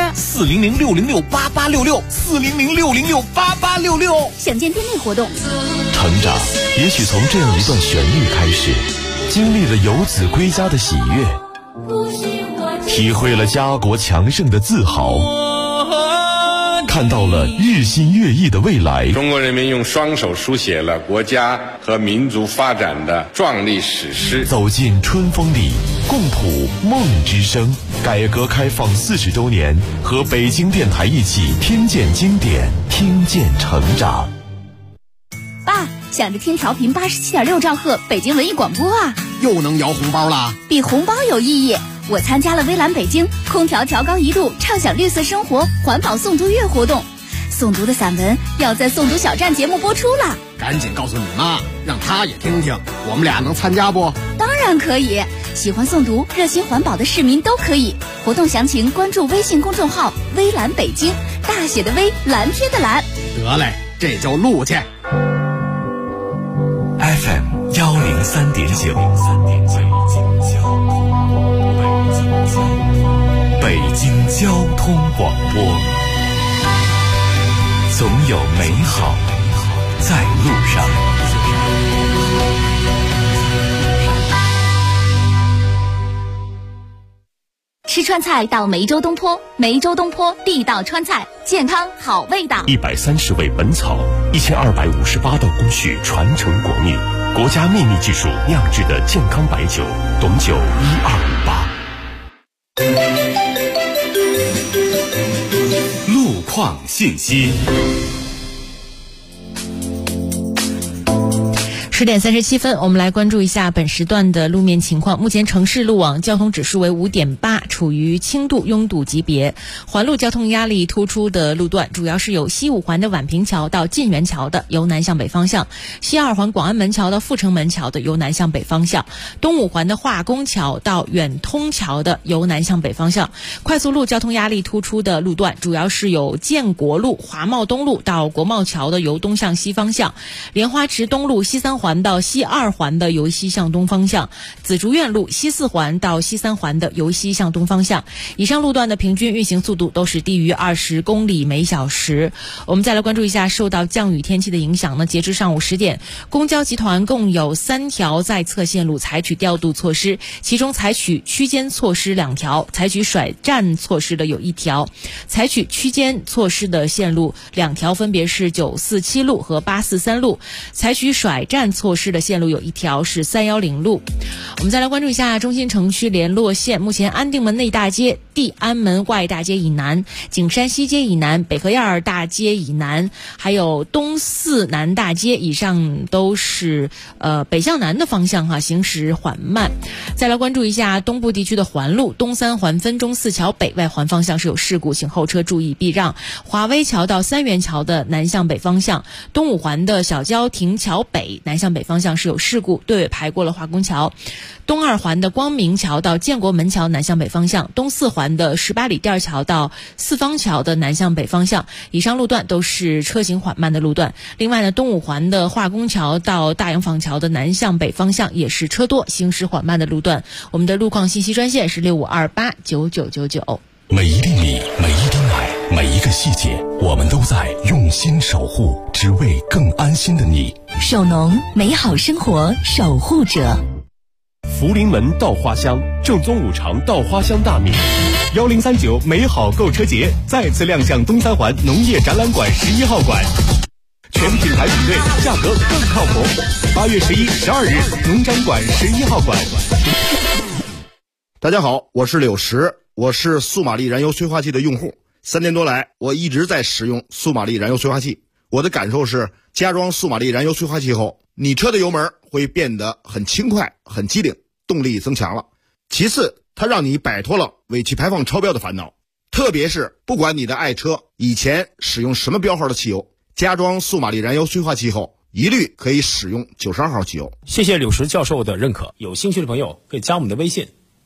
40060688866，40060688866。 详见店内活动。 成长也许从这样一段旋律开始，经历了游子归家的喜悦，体会了家国强盛的自豪，看到了日新月异的未来。 中国人民用双手书写了国家和民族发展的壮丽史诗。 走进春风里，共谱梦之声。改革开放40周年，和北京电台一起听见经典，听见成长。 爸，想着听调频87.6兆赫北京文艺广播啊， 又能摇红包啦！ 比红包有意义。我参加了微蓝北京空调调高1度，畅享绿色生活环保诵读月活动，诵读的散文要在诵读小站节目播出了。 赶紧告诉你妈，让她也听听，我们俩能参加不？ 当然可以，喜欢诵读、热心环保的市民都可以。活动详情关注微信公众号微蓝北京，大写的微，蓝天的蓝。 得嘞，这就录去。 FM 103.9，北京交通广播，总有美好在路上。 吃川菜到梅州东坡，梅州东坡地道川菜，健康好味道。 130味本草，1258道工序传承国秘，国家秘密技术酿制的健康白酒，董酒1258。 路况信息。 10点37分，我们来关注一下本时段的路面情况。目前城市路网交通指数为5.8，处于轻度拥堵级别。环路交通压力突出的路段主要是有西5环的宛平桥到晋源桥的由南向北方向，西2环广安门桥到阜成门桥的由南向北方向，东5环的化工桥到远通桥的由南向北方向。快速路交通压力突出的路段主要是有建国路、华贸东路到国贸桥的由东向西方向，莲花池东路西3环到西2环的由西向东方向，紫竹院路西4环到西3环的由西向东方向。以上路段的平均运行速度都是低于20公里每小时。我们再来关注一下受到降雨天气的影响呢，截至上午10点，公交集团共有3条在侧线路采取调度措施，其中采取区间措施2条，采取甩站措施的有1条。采取区间措施的线路2条分别是947路和843路，采取甩站措施的线路有1条是310路。我们再来关注一下中心城区联络线，目前安定门内大街、地安门外大街以南、景山西街以南、北河沿大街以南，还有东四南大街以上都是北向南的方向行驶缓慢。再来关注一下东部地区的环路，东3环分钟寺桥北外环方向是有事故，请后车注意避让。华威桥到三元桥的南向北方向，东5环的小郊亭桥北南向北方向是有事故，队尾排过了化工桥。东2环的光明桥到建国门桥南向北方向向，东四环的18里店桥到四方桥的南向北方向，以上路段都是车行缓慢的路段。另外呢，东五环的化工桥到大洋坊桥的南向北方向也是车多，行驶缓慢的路段。我们的路况信息专线是65289999。 每一粒米，每一滴奶，每一个细节，我们都在用心守护，只为更安心的你。 首农，美好生活守护者。 福临门稻花香，正宗五常稻花香大米。1039美好购车节再次亮相东三环农业展览馆11号馆，全品牌比对，价格更靠谱。8月11、12日，农展馆11号馆。 大家好，我是柳石，我是苏玛丽燃油催化器的用户。3年多来，我一直在使用苏玛丽燃油催化器。我的感受是，加装苏玛丽燃油催化器后，你车的油门会变得很轻快、很机灵，动力增强了。其次，它让你摆脱了尾气排放超标的烦恼。特别是不管你的爱车以前使用什么标号的汽油，加装苏玛丽燃油催化器后，一律可以使用92号汽油。 谢谢柳石教授的认可，有兴趣的朋友可以加我们的微信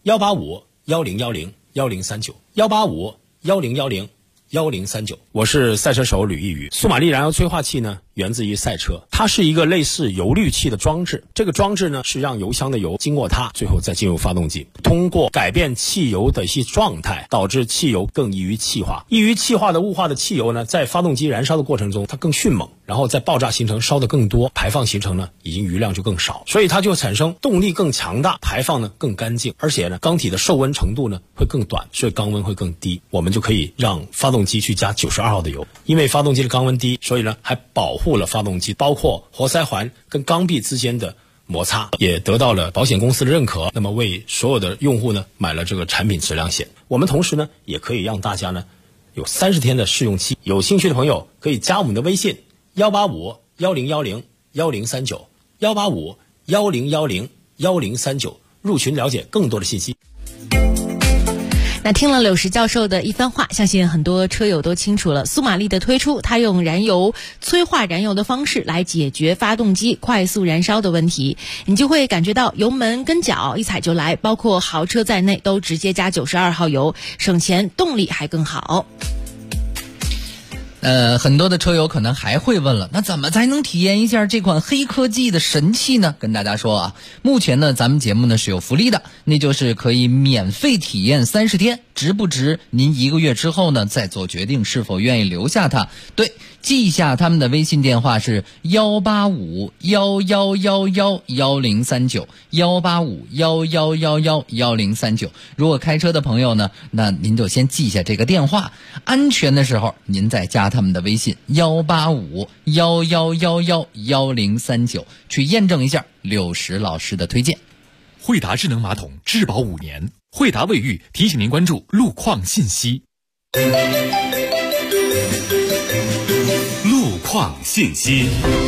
185-1010-1039，185-1010-1039。我是赛车手吕一宇。苏玛丽燃油催化器呢，源自于赛车，它是一个类似油滤器的装置。这个装置呢，是让油箱的油经过它，最后再进入发动机，通过改变汽油的一些状态，导致汽油更易于气化。易于气化的雾化的汽油呢，在发动机燃烧的过程中，它更迅猛，然后在爆炸形成烧得更多，排放形成呢，已经余量就更少，所以它就产生动力更强大，排放呢更干净，而且呢，缸体的受温程度呢会更短，所以缸温会更低。我们就可以让发动机去加92号的油，因为发动机的缸温低，所以呢还保护了发动机，包括活塞环跟缸壁之间的摩擦，也得到了保险公司的认可。那么为所有的用户呢买了这个产品质量险。我们同时呢也可以让大家呢有30天的试用期。有兴趣的朋友可以加我们的微信185-1010-1039，185-1010-1039，入群了解更多的信息。 那听了柳石教授的一番话，相信很多车友都清楚了。苏玛丽的推出，它用燃油催化燃油的方式来解决发动机快速燃烧的问题，你就会感觉到油门跟脚一踩就来，包括豪车在内都直接加92号油，省钱，动力还更好。 很多的车友可能还会问了，那怎么才能体验一下这款黑科技的神器呢？跟大家说啊，目前呢咱们节目呢是有福利的，那就是可以免费体验30天，值不值您1个月之后呢再做决定是否愿意留下它。对，记一下他们的微信电话是185-1111-1039，185-1111-1039。如果开车的朋友呢，那您就先记一下这个电话，安全的时候您再加他们的微信185-1111-1039，去验证一下柳石老师的推荐。 惠达智能马桶质保5年，惠达卫浴提醒您关注路况信息。 路况信息。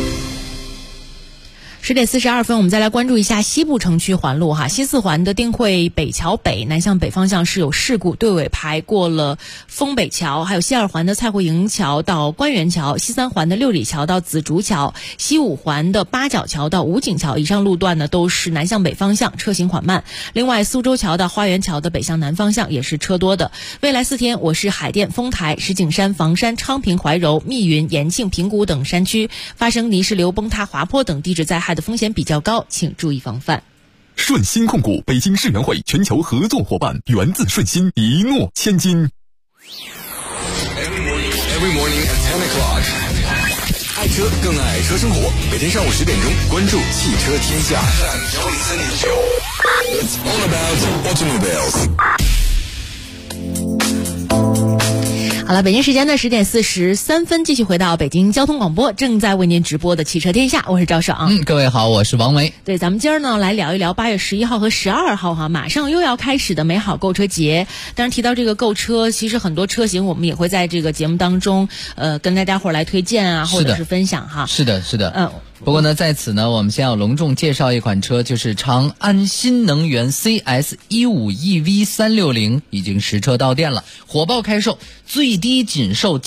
10点42分，我们再来关注一下西部城区环路哈。西四环的定慧北桥北南向北方向是有事故，队尾排过了丰北桥，还有西二环的蔡慧营桥到官园桥，西三环的六里桥到紫竹桥，西五环的八角桥到武警桥，以上路段呢都是南向北方向，车行缓慢。另外，苏州桥到花园桥的北向南方向也是车多的。未来4天，我市海淀、丰台、石景山、房山、昌平、怀柔、密云、延庆、平谷等山区发生泥石流、崩塌、滑坡等地质灾害的风险比较高，请注意防范。 顺鑫控股北京世园会全球合作伙伴，源自顺鑫，一诺千金。 Every morning at 10 o'clock， 爱车更爱车生活，每天上午10点钟，关注汽车天下。It's all about automobiles。 好了，北京时间的10点43分，继续回到北京交通广播，正在为您直播的汽车天下，我是赵爽。 各位好，我是王维。 对，咱们今儿呢来聊一聊8月11号和12号哈，马上又要开始的美好购车节。当然提到这个购车，其实很多车型我们也会在这个节目当中跟大家伙来推荐啊，或者是分享哈。 是的。 不过呢，在此呢，我们先要隆重介绍一款车，就是长安新能源 CS15EV360 已经实车到店了，火爆开售，最低仅售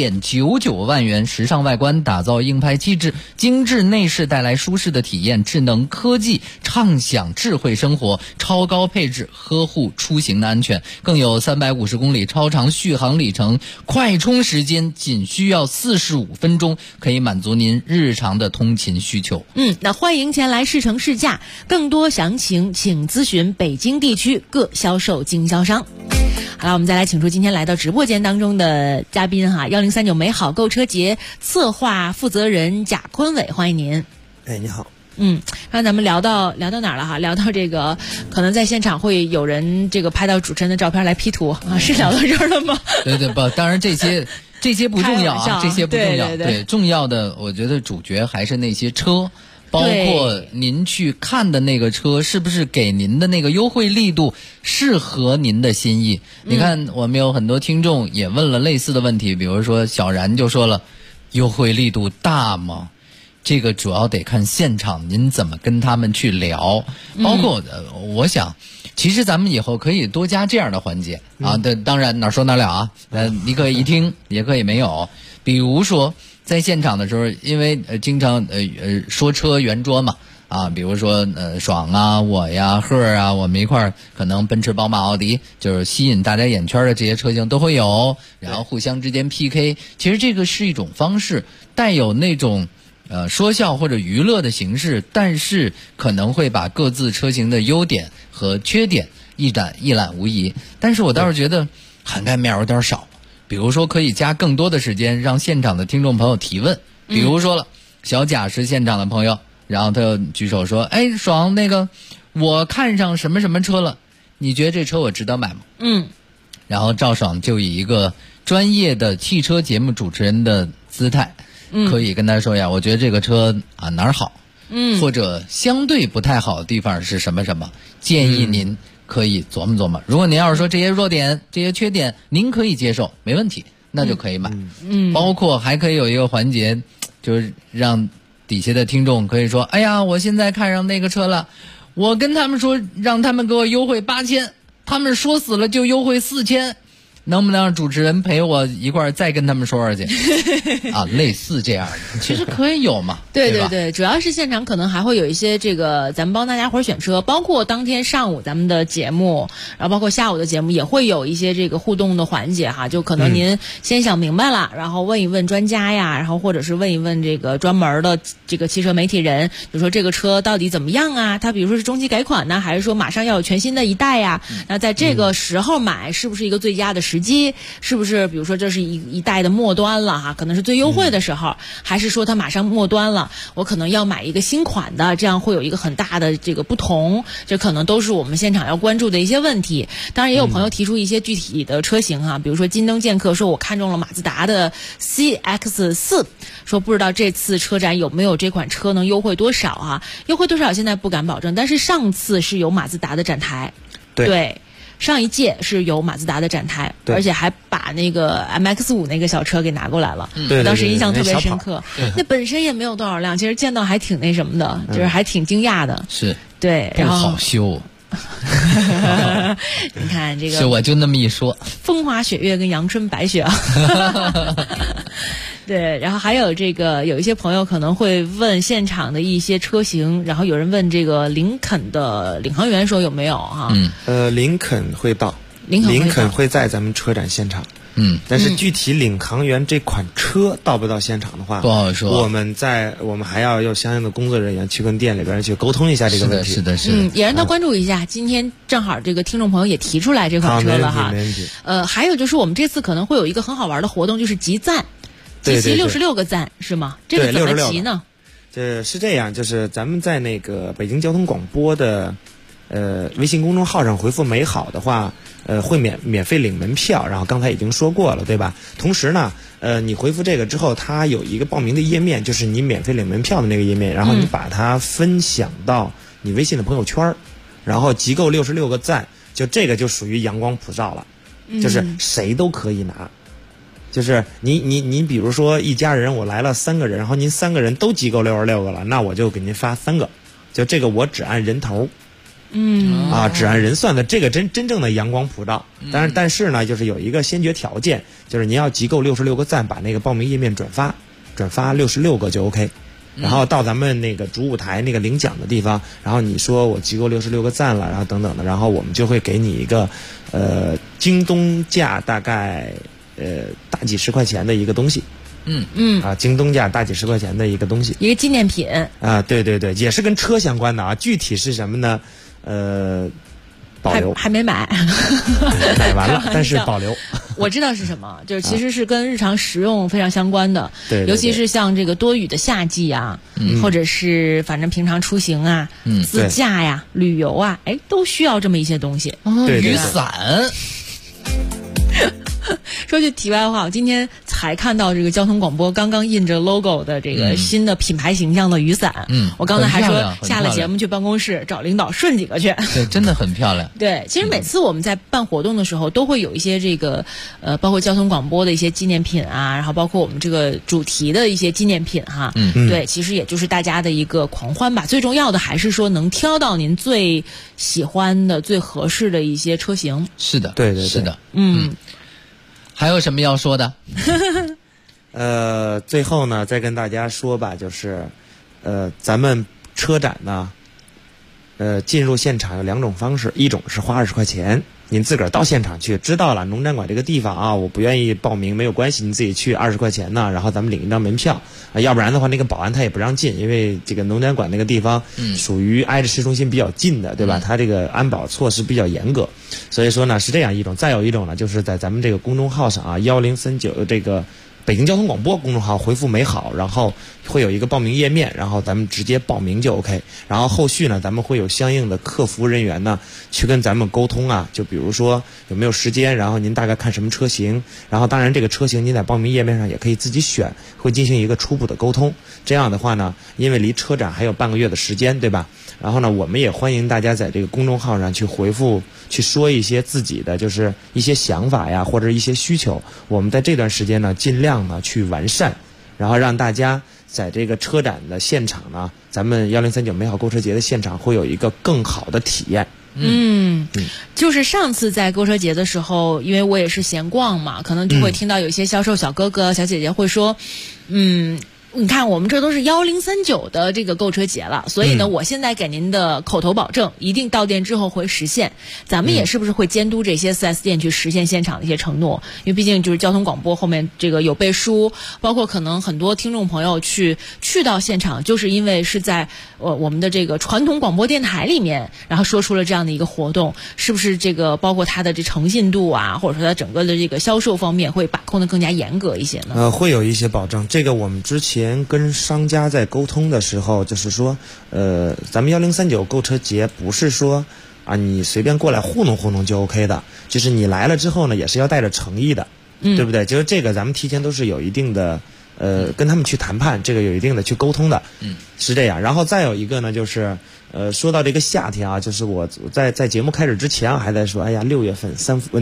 7.99万元，时尚外观打造硬派气质，精致内饰带来舒适的体验，智能科技畅享智慧生活，超高配置呵护出行的安全，更有350公里超长续航里程，快充时间仅需要45分钟，可以满足您日常的通勤需求。 那欢迎前来试乘试驾，更多详情请咨询北京地区各销售经销商。好了，我们再来请出今天来到直播间当中的嘉宾哈，1039美好购车节策划负责人贾坤伟，欢迎您。 你好。 刚才咱们聊到哪儿了哈？聊到这个，可能在现场会有人这个拍到主持人的照片来 P 图啊，是聊到这儿了吗？ 对，不，当然这些不重要啊，这些不重要。 对， 重要的我觉得主角还是那些车，包括您去看的那个车是不是给您的那个优惠力度适合您的心意。你看，我们有很多听众也问了类似的问题，比如说小然就说了，优惠力度大吗？这个主要得看现场您怎么跟他们去聊，包括我想其实咱们以后可以多加这样的环节啊。当然哪说哪了啊，你可以一听也可以没有。比如说在现场的时候，因为经常说车圆桌嘛啊，比如说爽啊，我呀，贺啊，我们一块儿可能奔驰、宝马、奥迪，就是吸引大家眼圈的这些车型都会有，然后互相之间 PK。其实这个是一种方式，带有那种说笑或者娱乐的形式，但是可能会把各自车型的优点和缺点一览无遗。但是我倒是觉得涵盖面有点少，比如说可以加更多的时间让现场的听众朋友提问。比如说了，小贾是现场的朋友，然后他又举手说，爽，那个我看上什么什么车了，你觉得这车我值得买吗？然后赵爽就以一个专业的汽车节目主持人的姿态，可以跟他说呀，我觉得这个车啊哪儿好，或者相对不太好的地方是什么什么，建议您可以琢磨琢磨。如果您要是说这些弱点、这些缺点您可以接受，没问题，那就可以买。包括还可以有一个环节，就是让底下的听众可以说，哎呀，我现在看上那个车了，我跟他们说让他们给我优惠8000，他们说死了就优惠4000。能不能让主持人陪我一块儿再跟他们说去啊？类似这样的，其实可以有嘛。 对，主要是现场可能还会有一些这个咱们帮大家伙选车，包括当天上午咱们的节目，然后包括下午的节目也会有一些这个互动的环节哈。就可能您先想明白了，然后问一问专家呀，然后或者是问一问这个专门的这个汽车媒体人，比如说这个车到底怎么样啊？它比如说是中期改款呢，还是说马上要有全新的一代呀？那在这个时候买是不是一个最佳的时机？是不是比如说这是一代的末端了哈，可能是最优惠的时候，还是说它马上末端了，我可能要买一个新款的，这样会有一个很大的这个不同，这可能都是我们现场要关注的一些问题。当然也有朋友提出一些具体的车型哈，比如说金灯剑客说我看中了马自达的 CX-4， 说不知道这次车展有没有这款车能优惠多少啊？优惠多少现在不敢保证，但是上次是有马自达的展台，对。上一届是有马自达的展台，而且还把那个 MX-5 那个小车给拿过来了，当时印象特别深刻。那本身也没有多少辆，其实见到还挺那什么的，就是还挺惊讶的。 是， 对， 不好修。 你看这个， 是我就那么一说， 风花雪月跟阳春白雪啊。对，然后还有这个有一些朋友可能会问现场的一些车型，然后有人问这个林肯的领航员说有没有哈？ 林肯会到，林肯会在咱们车展现场。但是具体领航员这款车到不到现场的话， 不好说。 我们还要相应的工作人员去跟店里边去沟通一下这个问题。 是的。 也让他关注一下。今天正好这个听众朋友也提出来这款车了哈。 没问题。 还有就是我们这次可能会有一个很好玩的活动，就是集赞。集66个赞是吗？这个怎么集呢？ 是这样，就是咱们在那个北京交通广播的微信公众号上回复美好的话，会免费领门票，然后刚才已经说过了，对吧？同时呢，你回复这个之后，它有一个报名的页面，就是你免费领门票的那个页面，然后你把它分享到你微信的朋友圈，然后集够66个赞，就这个就属于阳光普照了，就是谁都可以拿。 就是你比如说一家人我来了3个人，然后您3个人都集够66个了，那我就给您发3个，就这个我只按人头。只按人算的，这个真正的阳光普照。但是呢，就是有一个先决条件，就是您要集够66个赞，把那个报名页面转发66个就 OK。然后到咱们那个主舞台那个领奖的地方，然后你说我集够66个赞了，然后等等的，然后我们就会给你一个京东价大概大几十块钱的一个东西。京东价大几十块钱的一个东西， 一个纪念品啊，对，也是跟车相关的啊。具体是什么呢？保留还没买， 买完了，但是保留。 我知道是什么，就是其实是跟日常使用非常相关的， 对， 尤其是像这个多雨的夏季啊，或者是反正平常出行啊，自驾呀、旅游啊，都需要这么一些东西。 雨伞。 说句题外话，我今天才看到这个交通广播刚刚印着 logo 的这个新的品牌形象的雨伞。我刚才还说下了节目去办公室找领导顺几个去。 对，真的很漂亮。 对，其实每次我们在办活动的时候，都会有一些这个包括交通广播的一些纪念品啊，然后包括我们这个主题的一些纪念品哈。对，其实也就是大家的一个狂欢吧。最重要的还是说能挑到您最喜欢的、最合适的一些车型。 是的， 对， 是的，还有什么要说的？ 最后呢，再跟大家说吧，就是咱们车展呢，进入现场有2种方式，一种是花20块钱，您自个儿到现场去，知道了农展馆这个地方啊，我不愿意报名没有关系，你自己去20块钱呢，然后咱们领一张门票啊，要不然的话那个保安他也不让进，因为这个农展馆那个地方属于挨着市中心比较近的，对吧？它这个安保措施比较严格，所以说呢是这样一种。再有一种呢，就是在咱们这个公众号上啊，1039这个北京交通广播公众号回复美好，然后会有一个报名页面，然后咱们直接报名就 OK。然后后续呢，咱们会有相应的客服人员呢去跟咱们沟通啊，就比如说有没有时间，然后您大概看什么车型，然后当然这个车型您在报名页面上也可以自己选，会进行一个初步的沟通。这样的话呢，因为离车展还有半个月的时间，对吧？然后呢，我们也欢迎大家在这个公众号上去回复，去说一些自己的就是一些想法呀，或者一些需求。我们在这段时间呢，尽量呢去完善，然后让大家在这个车展的现场呢，咱们1039美好购车节的现场会有一个更好的体验。 就是上次在购车节的时候，因为我也是闲逛嘛，可能就会听到有些销售小哥哥、小姐姐会说，你看我们这都是1039的这个购车节了，所以呢，我现在给您的口头保证，一定到店之后会实现。咱们也是不是会监督这些 4S 店去实现现场的一些承诺？因为毕竟就是交通广播后面这个有背书，包括可能很多听众朋友去到现场，就是因为是在我们的这个传统广播电台里面，然后说出了这样的一个活动，是不是这个包括它的这诚信度啊，或者说它整个的这个销售方面会把控的更加严格一些呢？ 会有一些保证。这个我们之前跟商家在沟通的时候，就是说，咱们1039购车节不是说啊你随便过来糊弄糊弄就 OK 的，就是你来了之后呢，也是要带着诚意的，对不对？就是这个咱们提前都是有一定的跟他们去谈判，这个有一定的去沟通的，是这样。然后再有一个呢，就是说到这个夏天啊，就是我在节目开始之前还在说，哎呀，8月份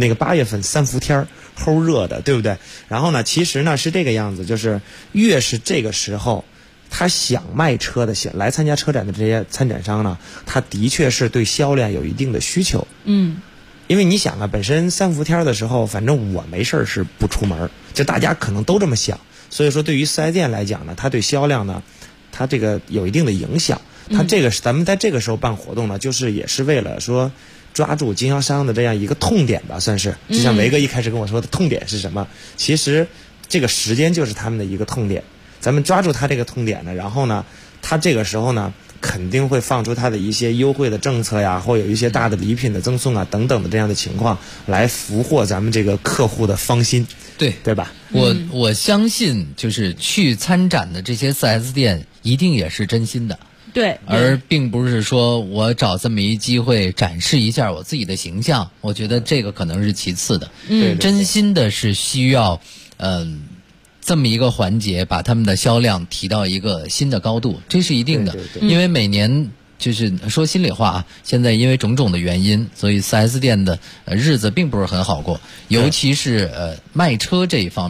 3伏天齁热的，对不对？然后呢，其实呢是这个样子，就是越是这个时候，他想卖车的来参加车展的这些参展商呢，他的确是对销量有一定的需求。因为你想啊，本身3伏天的时候，反正我没事是不出门，就大家可能都这么想。所以说，对于4S店来讲呢，它对销量呢，它这个有一定的影响。它这个咱们在这个时候办活动呢，就是也是为了说抓住经销商的这样一个痛点吧，算是。就像维哥一开始跟我说的痛点是什么？其实这个时间就是他们的一个痛点。咱们抓住它这个痛点呢，然后呢，它这个时候呢，肯定会放出它的一些优惠的政策呀，或有一些大的礼品的赠送啊等等的这样的情况，来俘获咱们这个客户的芳心，对吧？ 我相信，就是去参展的这些 4S 店一定也是真心的。 对， 而并不是说我找这么一机会展示一下我自己的形象，我觉得这个可能是其次的。真心的是需要这么一个环节把他们的销量提到一个新的高度，这是一定的。因为每年就是说心里话啊，现在因为种种的原因，所以 4S 店的日子并不是很好过，尤其是卖车这一方面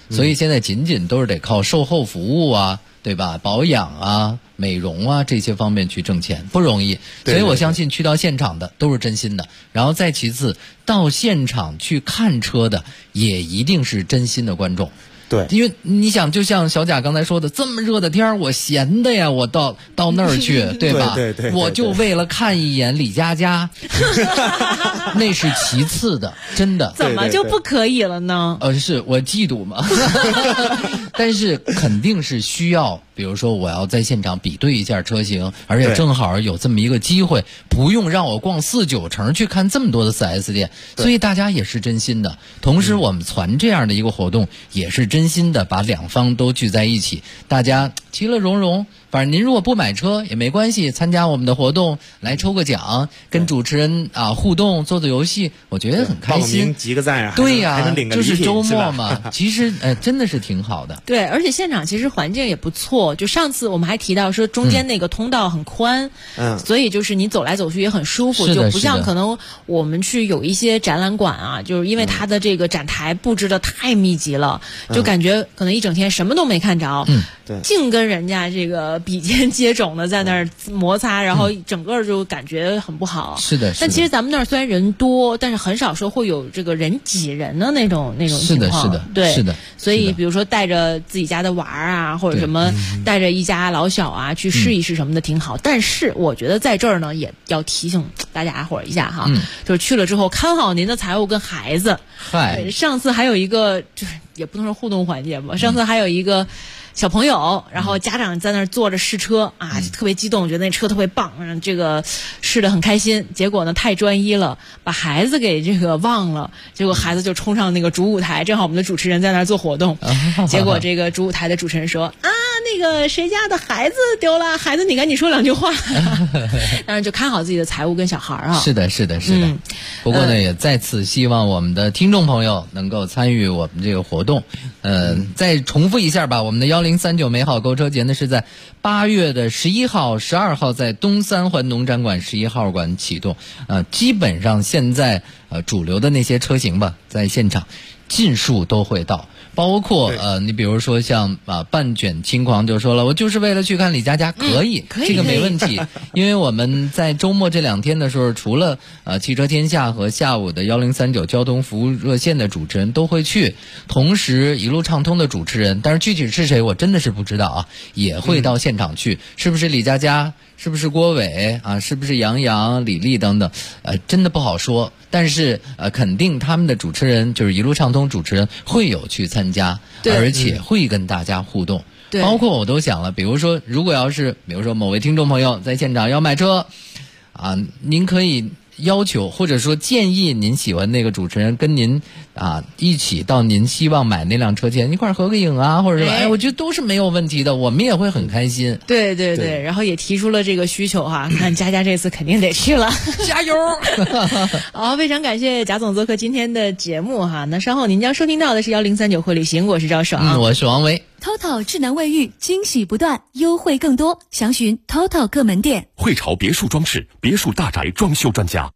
所以现在仅仅都是得靠售后服务啊，对吧？保养啊、美容啊这些方面去挣钱不容易，所以我相信去到现场的都是真心的，然后再其次到现场去看车的也一定是真心的观众。 对， 因为你想，就像小贾刚才说的，这么热的天儿，我闲的呀，我到那儿去，对吧？ 对， 我就为了看一眼李佳佳，那是其次的，真的。 怎么就不可以了呢？ 是我嫉妒嘛，但是肯定是需要，比如说我要在现场比对一下车型，而且正好有这么一个机会，不用让我逛4、9城去看这么多的4S 店，所以大家也是真心的。同时，我们传这样的一个活动，也是真心的把两方都聚在一起，大家其乐融融。反正您如果不买车也没关系，参加我们的活动来抽个奖，跟主持人互动做做游戏，我觉得很开心。 报名集个赞啊， 对呀， 还能领个礼品， 就是周末嘛，其实真的是挺好的。 对，而且现场其实环境也不错。就上次我们还提到说，中间那个通道很宽，所以就是你走来走去也很舒服，就不像可能我们去有一些展览馆啊，就是因为它的这个展台布置的太密集了，就感觉可能一整天什么都没看着， 对， 净跟人家这个比肩接踵的在那儿摩擦，然后整个就感觉很不好。 是的， 但其实咱们那儿虽然人多，但是很少说会有这个人挤人的那种情况。 是的， 对， 是的。 所以比如说带着自己家的娃儿啊，或者什么带着一家老小啊去试一试什么的挺好。但是我觉得在这儿呢，也要提醒大家伙儿一下哈，就是去了之后看好您的财物跟孩子。上次还有一个就是也不能说互动环节吧，上次还有一个小朋友，然后家长在那儿坐着试车啊，特别激动，觉得那车特别棒，这个试得很开心。结果呢，太专一了，把孩子给这个忘了。结果孩子就冲上那个主舞台，正好我们的主持人在那儿做活动。结果这个主舞台的主持人说啊，那个谁家的孩子丢了，孩子你赶紧说2句话。当然就看好自己的财物跟小孩啊。 是的。不过呢，也再次希望我们的听众朋友能够参与我们这个活动。再重复一下吧，我们的1039美好购车节呢是在8月的11号、12号在东三环农展馆11号馆启动。基本上现在主流的那些车型吧，在现场尽数都会到。包括你比如说像半卷轻狂就说了，我就是为了去看李佳佳，可以，这个没问题。因为我们在周末这2天的时候，除了汽车天下和下午的1039交通服务热线的主持人都会去，同时一路畅通的主持人，但是具体是谁我真的是不知道啊，也会到现场去，是不是李佳佳，是不是郭伟啊，是不是杨洋、李丽等等，真的不好说。但是肯定他们的主持人就是一路畅通主持人会有去参加，而且会跟大家互动。包括我都想了，比如说如果要是比如说某位听众朋友在现场要买车您可以要求或者说建议您喜欢那个主持人跟您一起到您希望买那辆车前一块合个影啊，或者说我觉得都是没有问题的，我们也会很开心。 对，然后也提出了这个需求哈，看佳佳这次肯定得去了， 加油！ 好，非常感谢贾总做客今天的节目哈。那稍后您将收听到的是1039会旅行，我是赵爽， 我是王维。 TOTO 智能卫浴惊喜不断，优惠更多，详询 TOTO 各门店。 汇潮别墅装饰，别墅大宅装修专家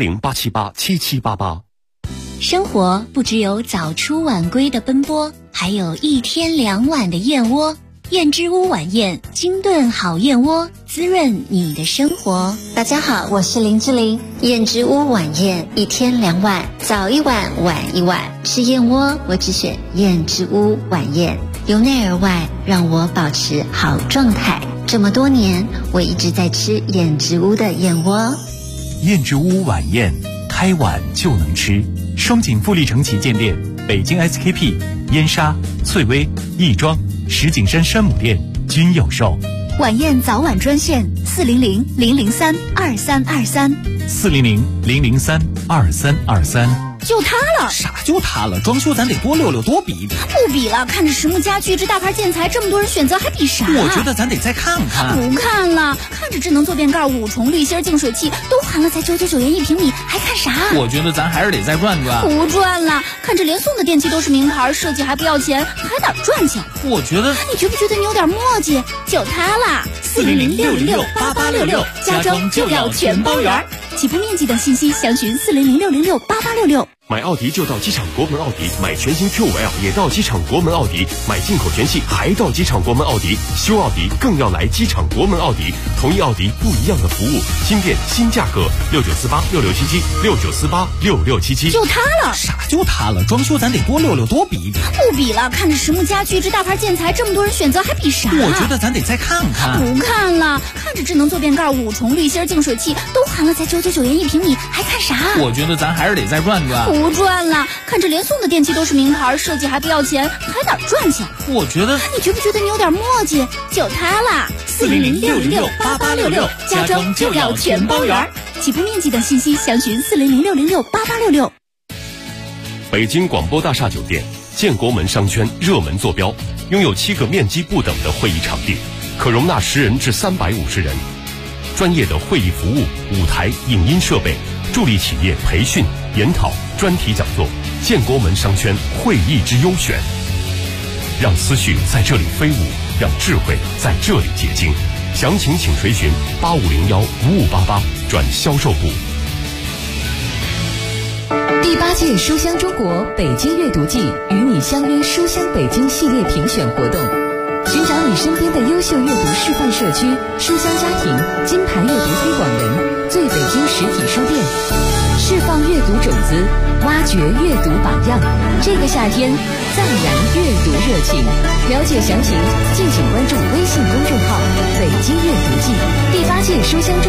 ，400-878-7788。 生活不只有早出晚归的奔波，还有1天2晚的燕窝。燕之屋晚宴，精炖好燕窝，滋润你的生活。大家好，我是林志玲。燕之屋晚宴1天2晚，早1晚晚1晚。吃燕窝我只选燕之屋晚宴，由内而外让我保持好状态。这么多年，我一直在吃燕之屋的燕窝。 燕之屋晚宴，开碗就能吃。双井富力城旗舰店、北京 SKP、燕莎、翠微、亦庄、石景山山姆店均有售。 晚宴早晚专线400-003-2323 400-003-2323。 就它了，啥就它了？装修咱得多溜溜，多比比。 不比了，看着实木家具这大牌建材，这么多人选择，还比啥？ 我觉得咱得再看看。 不看了，看着智能坐便盖、5重滤芯净水器都含了，才999元1平米，还看啥？ 我觉得咱还是得再转转。 不转了，看着连送的电器都是名牌，设计还不要钱，还哪赚钱？ 我觉得， 你觉不觉得你有点墨迹？就它啦，400-606-8866，家装就要全包圆。起步面积等信息详询400-606-8866。 买奥迪就到机场国门奥迪，买全新 Q5L 也到机场国门奥迪，买进口全系还到机场国门奥迪，修奥迪更要来机场国门奥迪。同一奥迪不一样的服务，新店新价格，69486677，69486677。 就它了？ 啥就它了？装修咱得多溜溜，多比一比。 不比了，看着实木家具这大牌建材这么多人选择，还比啥？ 我觉得咱得再看看。 不看了，看着智能坐便盖、5重滤芯净水器都含了才999元1平米，还看啥？ 我觉得咱还是得再转转。 不转了，看着连送的电器都是名牌，设计还不要钱，还哪赚钱？ 我觉得， 你觉不觉得你有点磨叽？就它啦，400-606-8866，家装就要全包圆。起步面积等信息详询400-606-8866。 北京广播大厦酒店建国门商圈热门坐标，拥有7个面积不等的会议场地，可容纳10人至350人。专业的会议服务、舞台、影音设备，助力企业培训、研讨、专题讲座。建国门商圈会议之优选，让思绪在这里飞舞，让智慧在这里结晶。详情请垂询8501-5588转销售部。 第8届书香中国北京阅读季与你相约书香北京系列评选活动，寻找你身边的优秀阅读示范社区、书香家庭、金牌阅读推广人、最北京实体书店，释放阅读种子，挖掘阅读榜样。这个夏天，再燃阅读热情。了解详情，敬请关注微信公众号“北京阅读季”。第8届书香中